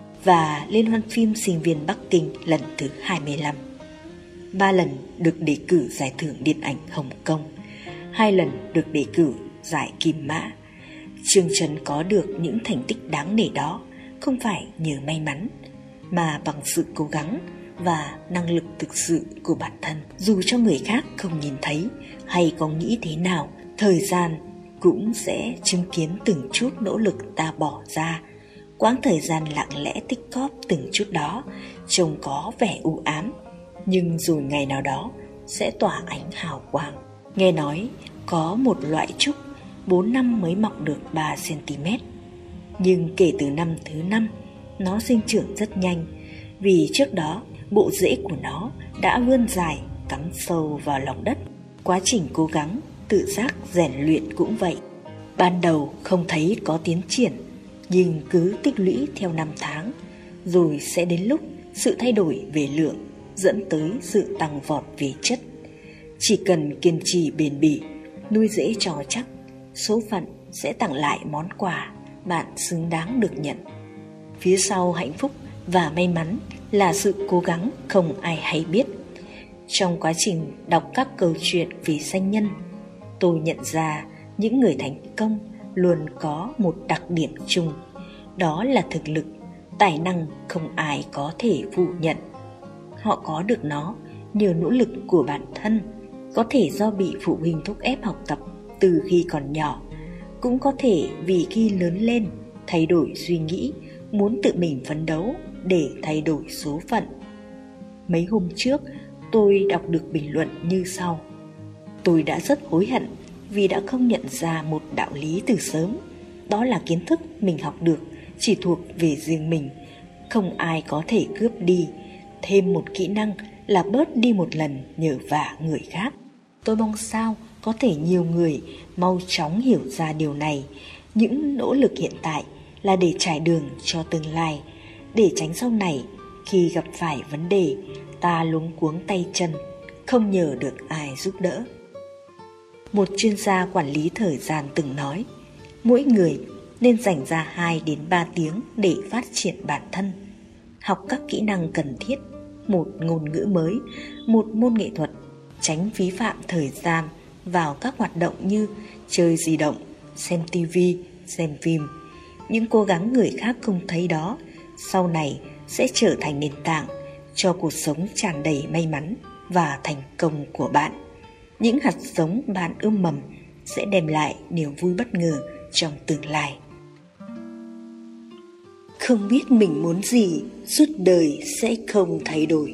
và Liên hoan phim Sinh viên Bắc Kinh lần thứ hai mươi lăm. Ba lần được đề cử giải thưởng điện ảnh Hồng Kông, hai lần được đề cử giải Kim Mã. Trương Chấn có được những thành tích đáng nể đó không phải nhờ may mắn, mà bằng sự cố gắng và năng lực thực sự của bản thân. Dù cho người khác không nhìn thấy hay có nghĩ thế nào, thời gian cũng sẽ chứng kiến từng chút nỗ lực ta bỏ ra. Quãng thời gian lặng lẽ tích cóp từng chút đó trông có vẻ u ám, nhưng rồi ngày nào đó sẽ tỏa ánh hào quang. Nghe nói có một loại trúc bốn năm mới mọc được ba xăng-ti-mét, nhưng kể từ năm thứ năm nó sinh trưởng rất nhanh, vì trước đó bộ rễ của nó đã vươn dài cắm sâu vào lòng đất. Quá trình cố gắng tự giác rèn luyện cũng vậy. Ban đầu không thấy có tiến triển, nhưng cứ tích lũy theo năm tháng, rồi sẽ đến lúc sự thay đổi về lượng dẫn tới sự tăng vọt về chất. Chỉ cần kiên trì bền bỉ, nuôi rễ trò chắc, số phận sẽ tặng lại món quà bạn xứng đáng được nhận. Phía sau hạnh phúc và may mắn là sự cố gắng không ai hay biết. Trong quá trình đọc các câu chuyện về danh nhân, tôi nhận ra những người thành công luôn có một đặc điểm chung, đó là thực lực, tài năng không ai có thể phủ nhận. Họ có được nó nhờ nỗ lực của bản thân, có thể do bị phụ huynh thúc ép học tập từ khi còn nhỏ, cũng có thể vì khi lớn lên thay đổi suy nghĩ, muốn tự mình phấn đấu để thay đổi số phận. Mấy hôm trước tôi đọc được bình luận như sau: tôi đã rất hối hận vì đã không nhận ra một đạo lý từ sớm, đó là kiến thức mình học được chỉ thuộc về riêng mình, không ai có thể cướp đi. Thêm một kỹ năng là bớt đi một lần nhờ vả người khác. Tôi mong sao có thể nhiều người mau chóng hiểu ra điều này. Những nỗ lực hiện tại là để trải đường cho tương lai, để tránh sau này khi gặp phải vấn đề ta luống cuống tay chân, không nhờ được ai giúp đỡ. Một chuyên gia quản lý thời gian từng nói, mỗi người nên dành ra hai đến ba tiếng để phát triển bản thân, học các kỹ năng cần thiết, một ngôn ngữ mới, một môn nghệ thuật, tránh phí phạm thời gian vào các hoạt động như chơi di động, xem tivi, xem phim. Những cố gắng người khác không thấy đó sau này sẽ trở thành nền tảng cho cuộc sống tràn đầy may mắn và thành công của bạn. Những hạt giống bạn ươm mầm sẽ đem lại niềm vui bất ngờ trong tương lai. Không biết mình muốn gì, suốt đời sẽ không thay đổi.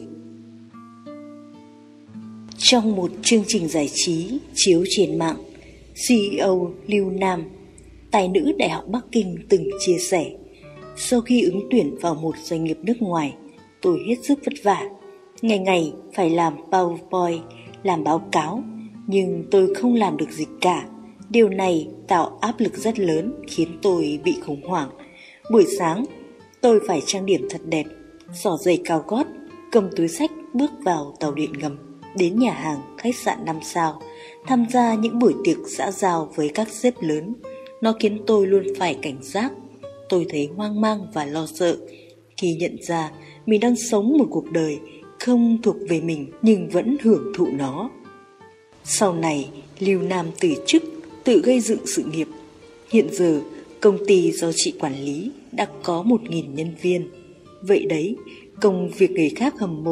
Trong một chương trình giải trí chiếu trên mạng, xê e ô Lưu Nam, tài nữ Đại học Bắc Kinh từng chia sẻ: sau khi ứng tuyển vào một doanh nghiệp nước ngoài, tôi hết sức vất vả, ngày ngày phải làm PowerPoint, làm báo cáo, nhưng tôi không làm được gì cả. Điều này tạo áp lực rất lớn, khiến tôi bị khủng hoảng. Buổi sáng, tôi phải trang điểm thật đẹp, xỏ giày cao gót, cầm túi xách bước vào tàu điện ngầm, đến nhà hàng, khách sạn năm sao, tham gia những buổi tiệc xã giao với các sếp lớn. Nó khiến tôi luôn phải cảnh giác. Tôi thấy hoang mang và lo sợ khi nhận ra mình đang sống một cuộc đời không thuộc về mình nhưng vẫn hưởng thụ nó. Sau này, Lưu Nam từ chức, tự gây dựng sự nghiệp. Hiện giờ, công ty do chị quản lý đã có một nghìn nhân viên. Vậy đấy, công việc người khác hâm mộ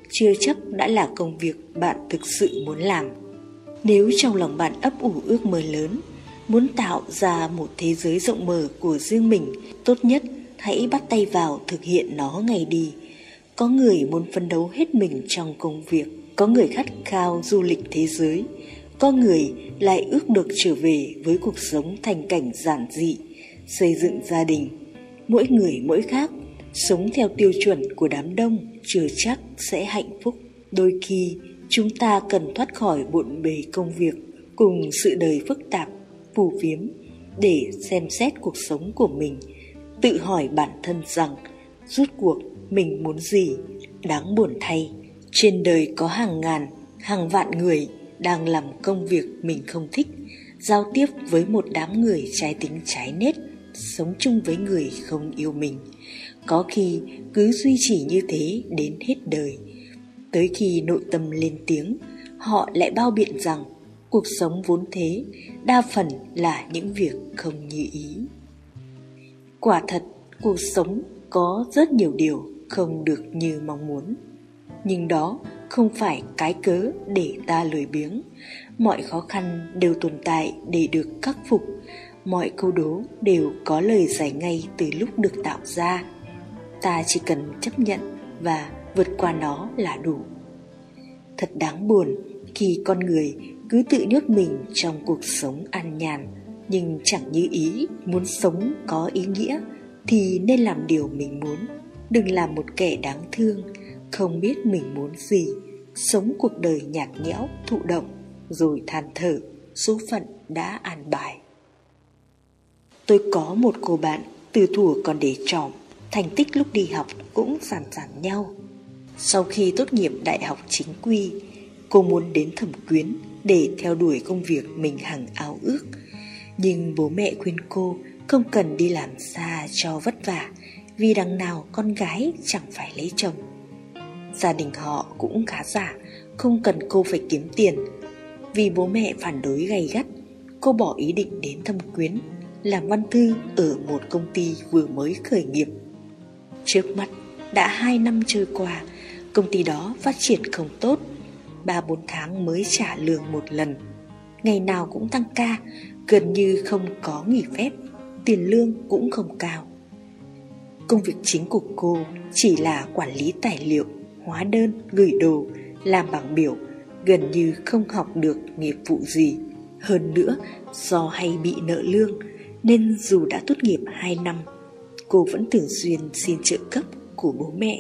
chưa chắc đã là công việc bạn thực sự muốn làm. Nếu trong lòng bạn ấp ủ ước mơ lớn, muốn tạo ra một thế giới rộng mở của riêng mình, tốt nhất hãy bắt tay vào thực hiện nó ngay đi. Có người muốn phấn đấu hết mình trong công việc, có người khát khao du lịch thế giới, có người lại ước được trở về với cuộc sống thành cảnh giản dị, xây dựng gia đình. Mỗi người mỗi khác, sống theo tiêu chuẩn của đám đông chưa chắc sẽ hạnh phúc. Đôi khi chúng ta cần thoát khỏi bộn bề công việc cùng sự đời phức tạp, phù phiếm để xem xét cuộc sống của mình, tự hỏi bản thân rằng rốt cuộc mình muốn gì. Đáng buồn thay, trên đời có hàng ngàn, hàng vạn người đang làm công việc mình không thích, giao tiếp với một đám người trái tính trái nết, sống chung với người không yêu mình. Có khi cứ duy trì như thế đến hết đời. Tới khi nội tâm lên tiếng, họ lại bao biện rằng cuộc sống vốn thế, đa phần là những việc không như ý. Quả thật, cuộc sống có rất nhiều điều không được như mong muốn. Nhưng đó không phải cái cớ để ta lười biếng. Mọi khó khăn đều tồn tại để được khắc phục. Mọi câu đố đều có lời giải ngay từ lúc được tạo ra. Ta chỉ cần chấp nhận và vượt qua nó là đủ. Thật đáng buồn khi con người cứ tự nhốt mình trong cuộc sống an nhàn, nhưng chẳng như ý. Muốn sống có ý nghĩa thì nên làm điều mình muốn. Đừng làm một kẻ đáng thương, không biết mình muốn gì, sống cuộc đời nhạt nhẽo, thụ động, rồi than thở số phận đã an bài. Tôi có một cô bạn từ thuở còn để trỏm, thành tích lúc đi học cũng phản phản nhau. Sau khi tốt nghiệp đại học chính quy, cô muốn đến Thẩm Quyến để theo đuổi công việc mình hằng ao ước. Nhưng bố mẹ khuyên cô không cần đi làm xa cho vất vả, vì đằng nào con gái chẳng phải lấy chồng. Gia đình họ cũng khá giả, không cần cô phải kiếm tiền. Vì bố mẹ phản đối gay gắt, cô bỏ ý định đến Thâm Quyến, làm văn thư ở một công ty vừa mới khởi nghiệp. Trước mắt đã hai năm trôi qua, công ty đó phát triển không tốt, ba bốn tháng mới trả lương một lần, ngày nào cũng tăng ca, gần như không có nghỉ phép, tiền lương cũng không cao. Công việc chính của cô chỉ là quản lý tài liệu, hóa đơn, gửi đồ, làm bảng biểu, gần như không học được nghiệp vụ gì. Hơn nữa, do hay bị nợ lương nên dù đã tốt nghiệp hai năm, cô vẫn thường xuyên xin trợ cấp của bố mẹ.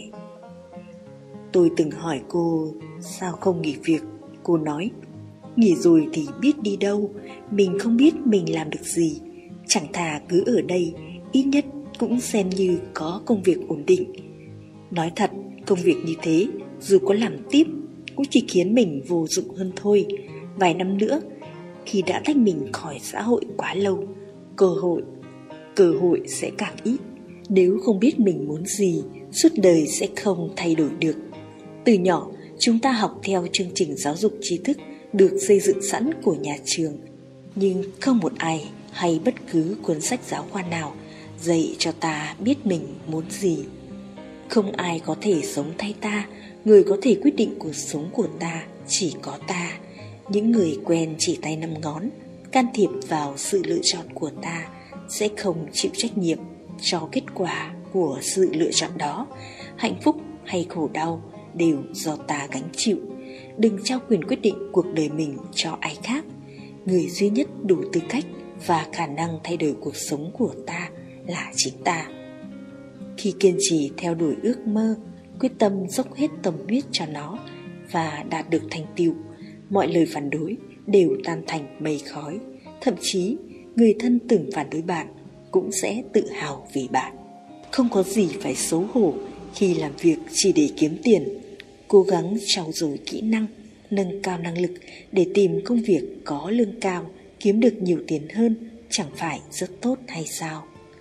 Tôi từng hỏi cô sao không nghỉ việc. Cô nói, nghỉ rồi thì biết đi đâu, mình không biết mình làm được gì, chẳng thà cứ ở đây, ít nhất cũng xem như có công việc ổn định. Nói thật, công việc như thế dù có làm tiếp cũng chỉ khiến mình vô dụng hơn thôi. Vài năm nữa, khi đã tách mình khỏi xã hội quá lâu, cơ hội cơ hội sẽ càng ít. Nếu không biết mình muốn gì, suốt đời sẽ không thay đổi được. Từ nhỏ, chúng ta học theo chương trình giáo dục tri thức được xây dựng sẵn của nhà trường, nhưng không một ai hay bất cứ cuốn sách giáo khoa nào dạy cho ta biết mình muốn gì. Không ai có thể sống thay ta, người có thể quyết định cuộc sống của ta chỉ có ta. Những người quen chỉ tay năm ngón, can thiệp vào sự lựa chọn của ta sẽ không chịu trách nhiệm cho kết quả của sự lựa chọn đó. Hạnh phúc hay khổ đau đều do ta gánh chịu. Đừng trao quyền quyết định cuộc đời mình cho ai khác. Người duy nhất đủ tư cách và khả năng thay đổi cuộc sống của ta là chính ta. Khi kiên trì theo đuổi ước mơ, quyết tâm dốc hết tâm huyết cho nó và đạt được thành tựu, mọi lời phản đối đều tan thành mây khói. Thậm chí người thân từng phản đối bạn cũng sẽ tự hào vì bạn. Không có gì phải xấu hổ khi làm việc chỉ để kiếm tiền. Cố gắng trau dồi kỹ năng, nâng cao năng lực để tìm công việc có lương cao, kiếm được nhiều tiền hơn, chẳng phải rất tốt hay sao?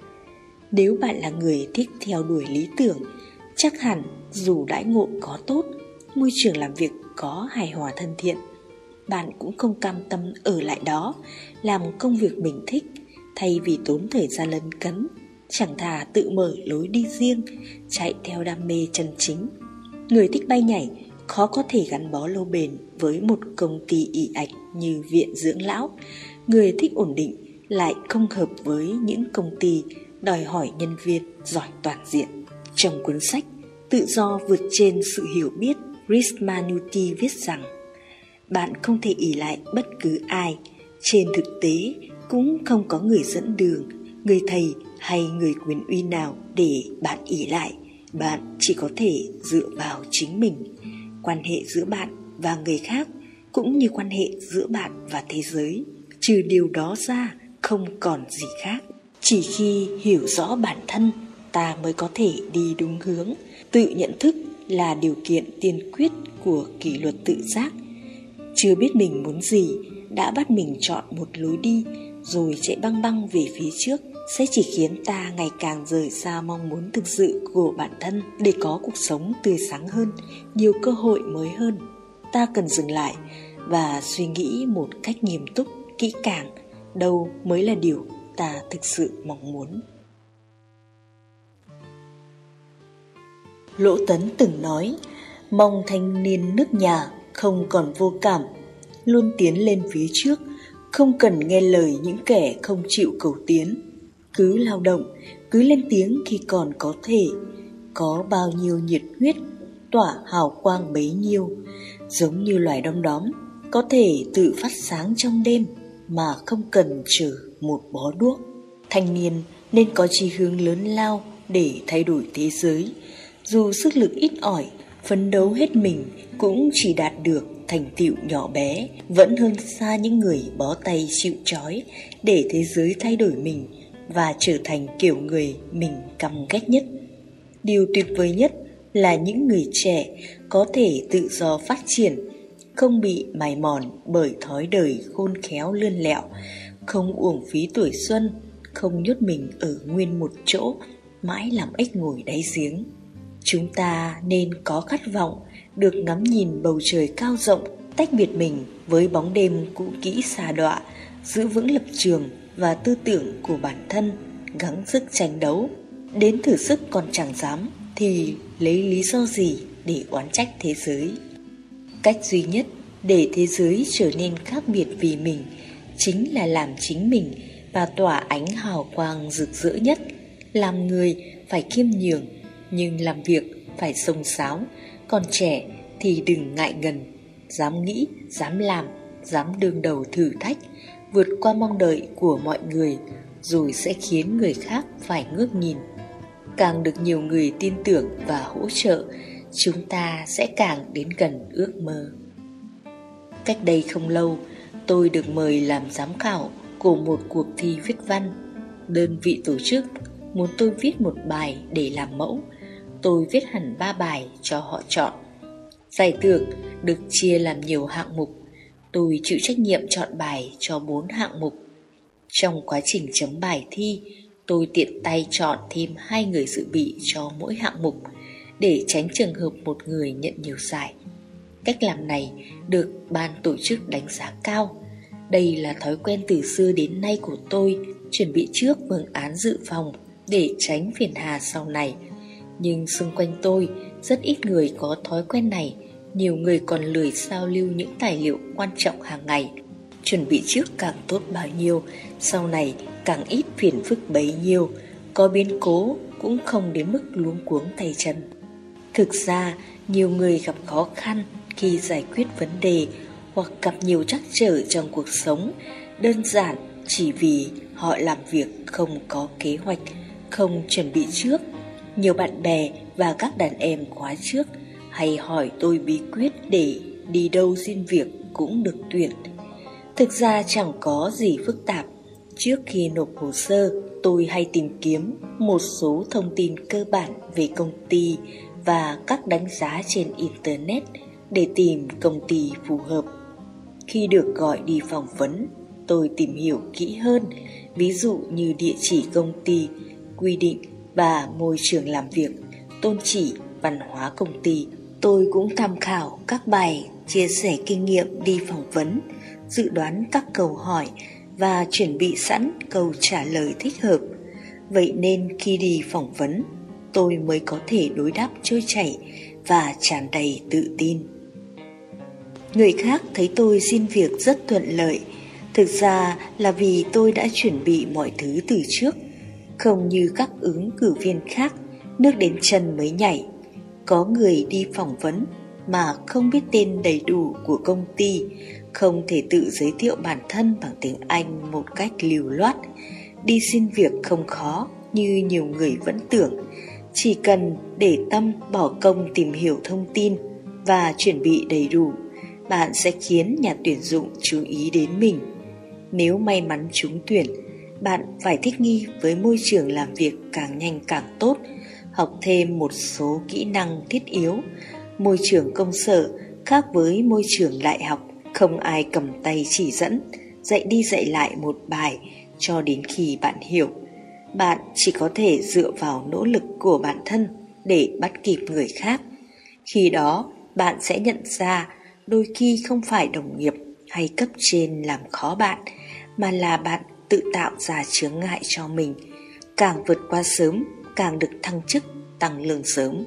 Nếu bạn là người thích theo đuổi lý tưởng, chắc hẳn dù đãi ngộ có tốt, môi trường làm việc có hài hòa thân thiện, bạn cũng không cam tâm ở lại đó, làm công việc mình thích, thay vì tốn thời gian lấn cấn, chẳng thà tự mở lối đi riêng, chạy theo đam mê chân chính. Người thích bay nhảy khó có thể gắn bó lâu bền với một công ty ì ạch như viện dưỡng lão. Người thích ổn định lại không hợp với những công ty đòi hỏi nhân viên giỏi toàn diện. Trong cuốn sách Tự do vượt trên sự hiểu biết, Krishnamurti viết rằng bạn không thể ỷ lại bất cứ ai. Trên thực tế cũng không có người dẫn đường, người thầy hay người quyền uy nào để bạn ỷ lại. Bạn chỉ có thể dựa vào chính mình. Quan hệ giữa bạn và người khác cũng như quan hệ giữa bạn và thế giới, trừ điều đó ra không còn gì khác. Chỉ khi hiểu rõ bản thân, ta mới có thể đi đúng hướng. Tự nhận thức là điều kiện tiên quyết của kỷ luật tự giác. Chưa biết mình muốn gì, đã bắt mình chọn một lối đi rồi chạy băng băng về phía trước sẽ chỉ khiến ta ngày càng rời xa mong muốn thực sự của bản thân để có cuộc sống tươi sáng hơn, nhiều cơ hội mới hơn. Ta cần dừng lại và suy nghĩ một cách nghiêm túc, kỹ càng, đâu mới là điều ta thực sự mong muốn. Lỗ Tấn từng nói, mong thanh niên nước nhà không còn vô cảm, luôn tiến lên phía trước, không cần nghe lời những kẻ không chịu cầu tiến. Cứ lao động, cứ lên tiếng khi còn có thể, có bao nhiêu nhiệt huyết, tỏa hào quang bấy nhiêu, giống như loài đom đóm, có thể tự phát sáng trong đêm mà không cần chờ một bó đuốc. Thanh niên nên có chí hướng lớn lao để thay đổi thế giới. Dù sức lực ít ỏi, phấn đấu hết mình cũng chỉ đạt được thành tựu nhỏ bé, vẫn hơn xa những người bó tay chịu trói để thế giới thay đổi mình và trở thành kiểu người mình căm ghét nhất. Điều tuyệt vời nhất là những người trẻ có thể tự do phát triển, không bị mài mòn bởi thói đời khôn khéo lươn lẹo, không uổng phí tuổi xuân, không nhốt mình ở nguyên một chỗ, mãi làm ếch ngồi đáy giếng. Chúng ta nên có khát vọng được ngắm nhìn bầu trời cao rộng, tách biệt mình với bóng đêm cũ kỹ xa đọa, giữ vững lập trường và tư tưởng của bản thân, gắng sức tranh đấu. Đến thử sức còn chẳng dám thì lấy lý do gì để oán trách thế giới? Cách duy nhất để thế giới trở nên khác biệt vì mình chính là làm chính mình và tỏa ánh hào quang rực rỡ nhất. Làm người phải khiêm nhường, nhưng làm việc phải xông xáo. Còn trẻ thì đừng ngại ngần, dám nghĩ, dám làm, dám đương đầu thử thách, vượt qua mong đợi của mọi người, rồi sẽ khiến người khác phải ngước nhìn. Càng được nhiều người tin tưởng và hỗ trợ, chúng ta sẽ càng đến gần ước mơ. Cách đây không lâu, tôi được mời làm giám khảo của một cuộc thi viết văn. Đơn vị tổ chức muốn tôi viết một bài để làm mẫu. Tôi viết hẳn ba bài cho họ chọn. Giải thưởng được chia làm nhiều hạng mục. Tôi chịu trách nhiệm chọn bài cho bốn hạng mục. Trong quá trình chấm bài thi, tôi tiện tay chọn thêm hai người dự bị cho mỗi hạng mục để tránh trường hợp một người nhận nhiều giải. Cách làm này được ban tổ chức đánh giá cao. Đây là thói quen từ xưa đến nay của tôi, chuẩn bị trước phương án dự phòng để tránh phiền hà sau này. Nhưng xung quanh tôi rất ít người có thói quen này. Nhiều người còn lười sao lưu những tài liệu quan trọng hàng ngày. Chuẩn bị trước càng tốt bao nhiêu, sau này càng ít phiền phức bấy nhiêu. Có biến cố cũng không đến mức luống cuống tay chân. Thực ra nhiều người gặp khó khăn khi giải quyết vấn đề hoặc gặp nhiều trắc trở trong cuộc sống, đơn giản chỉ vì họ làm việc không có kế hoạch, không chuẩn bị trước. Nhiều bạn bè và các đàn em khóa trước hay hỏi tôi bí quyết để đi đâu xin việc cũng được tuyển. Thực ra chẳng có gì phức tạp. Trước khi nộp hồ sơ, tôi hay tìm kiếm một số thông tin cơ bản về công ty và các đánh giá trên Internet để tìm công ty phù hợp. Khi được gọi đi phỏng vấn, tôi tìm hiểu kỹ hơn, ví dụ như địa chỉ công ty, quy định và môi trường làm việc, tôn chỉ, văn hóa công ty. Tôi cũng tham khảo các bài chia sẻ kinh nghiệm đi phỏng vấn, dự đoán các câu hỏi và chuẩn bị sẵn câu trả lời thích hợp. Vậy nên khi đi phỏng vấn, tôi mới có thể đối đáp trôi chảy và tràn đầy tự tin. Người khác thấy tôi xin việc rất thuận lợi, thực ra là vì tôi đã chuẩn bị mọi thứ từ trước, không như các ứng cử viên khác nước đến chân mới nhảy. Có người đi phỏng vấn mà không biết tên đầy đủ của công ty, không thể tự giới thiệu bản thân bằng tiếng Anh một cách lưu loát. Đi xin việc không khó như nhiều người vẫn tưởng, chỉ cần để tâm bỏ công tìm hiểu thông tin và chuẩn bị đầy đủ, bạn sẽ khiến nhà tuyển dụng chú ý đến mình. Nếu may mắn trúng tuyển, bạn phải thích nghi với môi trường làm việc càng nhanh càng tốt, học thêm một số kỹ năng thiết yếu. Môi trường công sở khác với môi trường đại học, không ai cầm tay chỉ dẫn, dạy đi dạy lại một bài cho đến khi bạn hiểu. Bạn chỉ có thể dựa vào nỗ lực của bản thân để bắt kịp người khác. Khi đó, bạn sẽ nhận ra đôi khi không phải đồng nghiệp hay cấp trên làm khó bạn, mà là bạn tự tạo ra chướng ngại cho mình. Càng vượt qua sớm, càng được thăng chức, tăng lương sớm.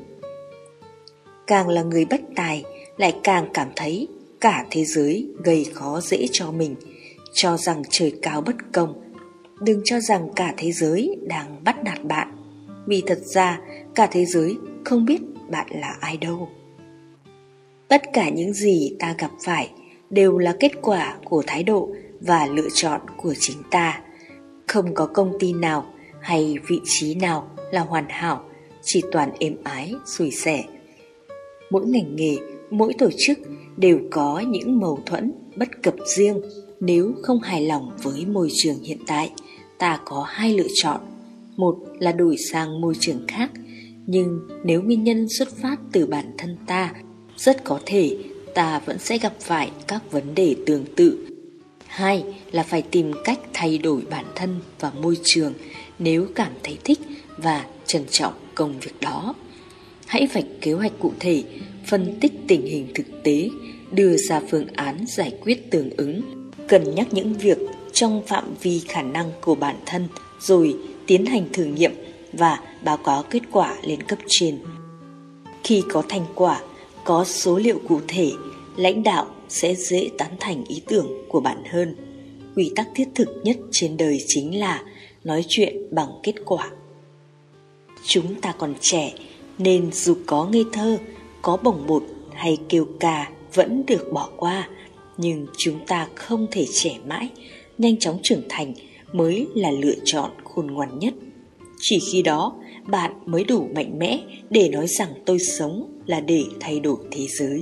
Càng là người bất tài, lại càng cảm thấy cả thế giới gây khó dễ cho mình, cho rằng trời cao bất công. Đừng cho rằng cả thế giới đang bắt nạt bạn, vì thật ra cả thế giới không biết bạn là ai đâu. Tất cả những gì ta gặp phải đều là kết quả của thái độ và lựa chọn của chính ta. Không có công ty nào hay vị trí nào là hoàn hảo, chỉ toàn êm ái, xuôi xẻ. Mỗi ngành nghề, mỗi tổ chức đều có những mâu thuẫn, bất cập riêng. Nếu không hài lòng với môi trường hiện tại, ta có hai lựa chọn. Một là đổi sang môi trường khác, nhưng nếu nguyên nhân xuất phát từ bản thân ta, rất có thể ta vẫn sẽ gặp phải các vấn đề tương tự. Hai là phải tìm cách thay đổi bản thân và môi trường nếu cảm thấy thích và trân trọng công việc đó. Hãy vạch kế hoạch cụ thể, phân tích tình hình thực tế, đưa ra phương án giải quyết tương ứng, cân nhắc những việc trong phạm vi khả năng của bản thân, rồi tiến hành thử nghiệm và báo cáo kết quả lên cấp trên. Khi có thành quả, có số liệu cụ thể, lãnh đạo sẽ dễ tán thành ý tưởng của bạn hơn. Quy tắc thiết thực nhất trên đời chính là nói chuyện bằng kết quả. Chúng ta còn trẻ, nên dù có ngây thơ, có bồng bột hay kêu ca vẫn được bỏ qua. Nhưng chúng ta không thể trẻ mãi, nhanh chóng trưởng thành mới là lựa chọn khôn ngoan nhất. Chỉ khi đó, bạn mới đủ mạnh mẽ để nói rằng tôi sống là để thay đổi thế giới.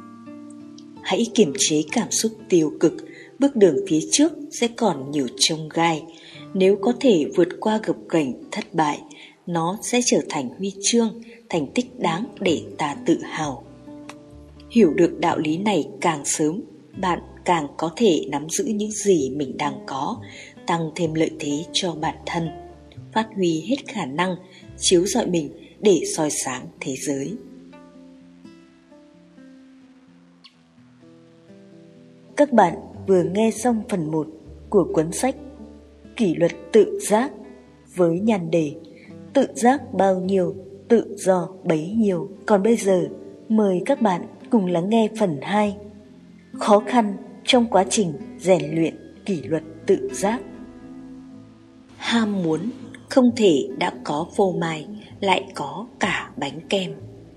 Hãy kiềm chế cảm xúc tiêu cực, bước đường phía trước sẽ còn nhiều chông gai. Nếu có thể vượt qua gập ghềnh thất bại, nó sẽ trở thành huy chương, thành tích đáng để ta tự hào. Hiểu được đạo lý này càng sớm, bạn càng có thể nắm giữ những gì mình đang có, tăng thêm lợi thế cho bản thân, phát huy hết khả năng, chiếu rọi mình để soi sáng thế giới. Các bạn vừa nghe xong phần một của cuốn sách Kỷ luật tự giác với nhan đề Tự giác bao nhiêu, tự do bấy nhiêu. Còn bây giờ, mời các bạn cùng lắng nghe phần hai, khó khăn trong quá trình rèn luyện kỷ luật tự giác. Ham muốn không thể đã có phô mai lại có cả bánh kem.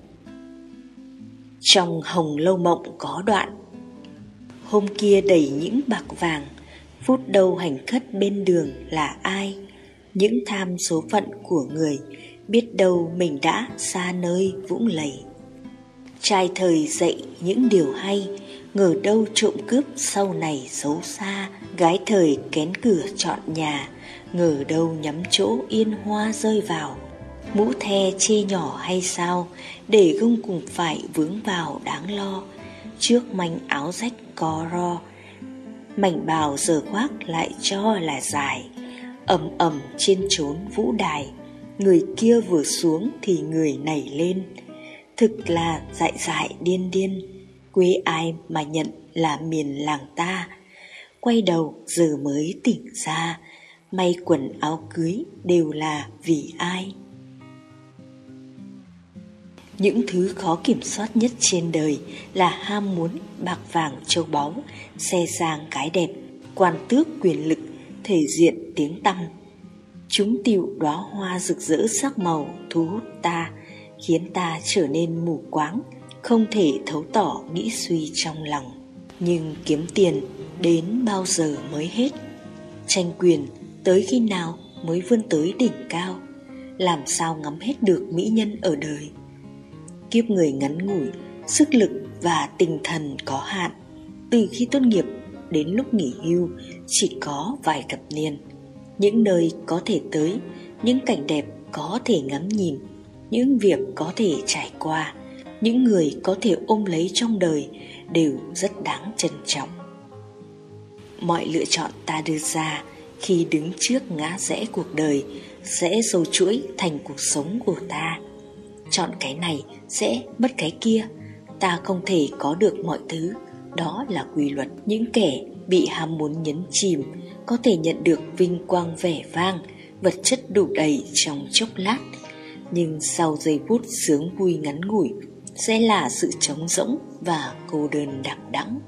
Trong Hồng Lâu Mộng có đoạn: hôm kia đầy những bạc vàng, phút đâu hành khất bên đường là ai? Những tham số phận của người, biết đâu mình đã xa nơi vũng lầy. Trai thời dạy những điều hay, ngờ đâu trộm cướp sau này xấu xa. Gái thời kén cửa chọn nhà, ngờ đâu nhắm chỗ yên hoa rơi vào. Mũ the chê nhỏ hay sao, để gông cùng phải vướng vào đáng lo. Trước manh áo rách co ro, mảnh bào giờ khoác lại cho là dài. Ầm ầm trên chốn vũ đài, người kia vừa xuống thì người này lên. Thực là dại dại điên điên, quê ai mà nhận là miền làng ta. Quay đầu giờ mới tỉnh ra, may quần áo cưới đều là vì ai. Những thứ khó kiểm soát nhất trên đời là ham muốn, bạc vàng, châu báu, xe sang cái đẹp, quan tước quyền lực, thể diện tiếng tăm. Chúng tựu đóa hoa rực rỡ sắc màu thu hút ta, khiến ta trở nên mù quáng, không thể thấu tỏ nghĩ suy trong lòng. Nhưng kiếm tiền đến bao giờ mới hết? Tranh quyền tới khi nào mới vươn tới đỉnh cao? Làm sao ngắm hết được mỹ nhân ở đời? Kiếp người ngắn ngủi, sức lực và tinh thần có hạn. Từ khi tốt nghiệp đến lúc nghỉ hưu chỉ có vài thập niên. Những nơi có thể tới, những cảnh đẹp có thể ngắm nhìn, những việc có thể trải qua, những người có thể ôm lấy trong đời đều rất đáng trân trọng. Mọi lựa chọn ta đưa ra khi đứng trước ngã rẽ cuộc đời sẽ xâu chuỗi thành cuộc sống của ta. Chọn cái này sẽ mất cái kia, ta không thể có được mọi thứ, đó là quy luật. Những kẻ bị ham muốn nhấn chìm có thể nhận được vinh quang vẻ vang, vật chất đủ đầy trong chốc lát, nhưng sau giây phút sướng vui ngắn ngủi sẽ là sự trống rỗng và cô đơn đằng đẵng.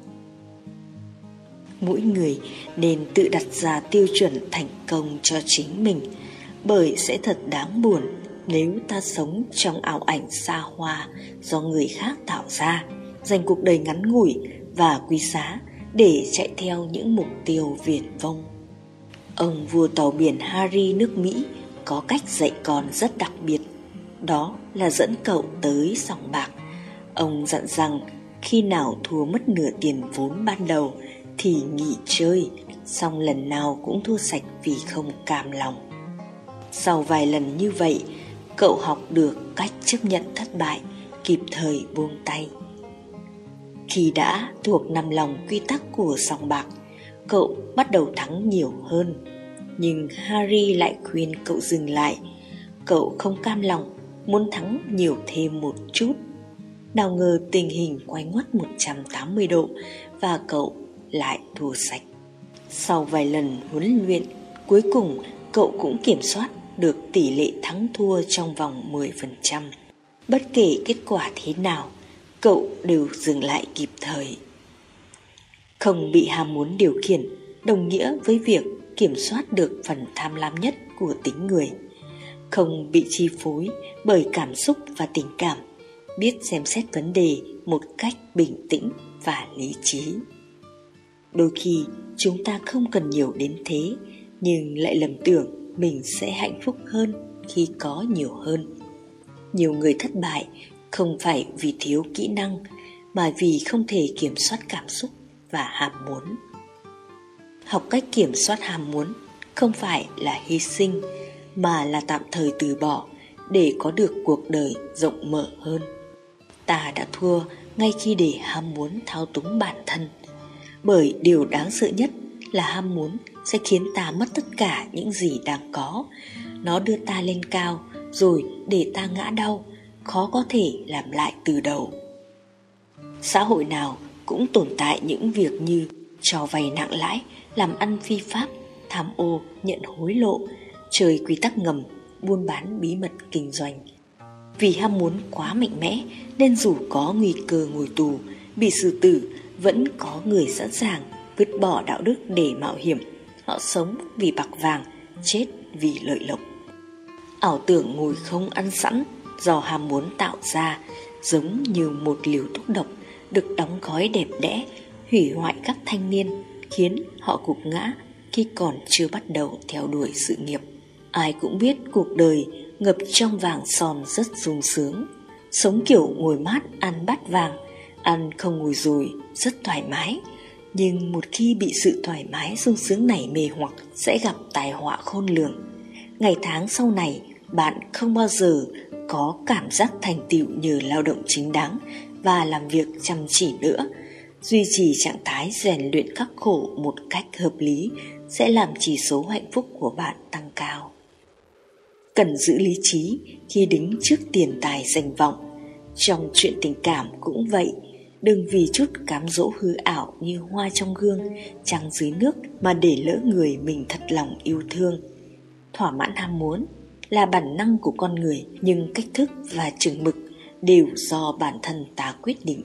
Mỗi người nên tự đặt ra tiêu chuẩn thành công cho chính mình, bởi sẽ thật đáng buồn nếu ta sống trong ảo ảnh xa hoa do người khác tạo ra, dành cuộc đời ngắn ngủi và quý giá để chạy theo những mục tiêu viển vông. Ông vua tàu biển Harry nước Mỹ có cách dạy con rất đặc biệt, đó là dẫn cậu tới sòng bạc. Ông dặn rằng khi nào thua mất nửa tiền vốn ban đầu thì nghỉ chơi, xong lần nào cũng thua sạch vì không cam lòng. Sau vài lần như vậy, cậu học được cách chấp nhận thất bại, kịp thời buông tay. Khi đã thuộc nằm lòng quy tắc của sòng bạc, cậu bắt đầu thắng nhiều hơn. Nhưng Harry lại khuyên cậu dừng lại. Cậu không cam lòng, muốn thắng nhiều thêm một chút. Nào ngờ tình hình quay ngoắt một trăm tám mươi độ và cậu lại thua sạch. Sau vài lần huấn luyện, cuối cùng cậu cũng kiểm soát được tỷ lệ thắng thua trong vòng mười phần trăm. Bất kể kết quả thế nào, cậu đều dừng lại kịp thời. Không bị ham muốn điều khiển đồng nghĩa với việc kiểm soát được phần tham lam nhất của tính người. Không bị chi phối bởi cảm xúc và tình cảm, biết xem xét vấn đề một cách bình tĩnh và lý trí. Đôi khi chúng ta không cần nhiều đến thế, nhưng lại lầm tưởng mình sẽ hạnh phúc hơn khi có nhiều hơn. Nhiều người thất bại không phải vì thiếu kỹ năng, mà vì không thể kiểm soát cảm xúc và ham muốn. Học cách kiểm soát ham muốn không phải là hy sinh, mà là tạm thời từ bỏ để có được cuộc đời rộng mở hơn. Ta đã thua ngay khi để ham muốn thao túng bản thân, bởi điều đáng sợ nhất là ham muốn sẽ khiến ta mất tất cả những gì đang có. Nó đưa ta lên cao rồi để ta ngã đau, khó có thể làm lại từ đầu. Xã hội nào cũng tồn tại những việc như cho vay nặng lãi, làm ăn phi pháp, tham ô, nhận hối lộ, chơi quy tắc ngầm, buôn bán bí mật kinh doanh. Vì ham muốn quá mạnh mẽ nên dù có nguy cơ ngồi tù, bị xử tử, vẫn có người sẵn sàng vứt bỏ đạo đức để mạo hiểm. Họ sống vì bạc vàng, chết vì lợi lộc. Ảo tưởng ngồi không ăn sẵn do ham muốn tạo ra, giống như một liều thuốc độc được đóng gói đẹp đẽ, hủy hoại các thanh niên, khiến họ gục ngã khi còn chưa bắt đầu theo đuổi sự nghiệp. Ai cũng biết cuộc đời ngập trong vàng son rất sung sướng. Sống kiểu ngồi mát ăn bát vàng, ăn không ngồi rồi rất thoải mái. Nhưng một khi bị sự thoải mái sung sướng này mê hoặc, sẽ gặp tai họa khôn lường. Ngày tháng sau này, bạn không bao giờ có cảm giác thành tựu nhờ lao động chính đáng và làm việc chăm chỉ nữa. Duy trì trạng thái rèn luyện khắc khổ một cách hợp lý sẽ làm chỉ số hạnh phúc của bạn tăng cao. Cần giữ lý trí khi đứng trước tiền tài danh vọng. Trong chuyện tình cảm cũng vậy, đừng vì chút cám dỗ hư ảo như hoa trong gương, trăng dưới nước mà để lỡ người mình thật lòng yêu thương. Thỏa mãn ham muốn là bản năng của con người, nhưng cách thức và chừng mực đều do bản thân ta quyết định.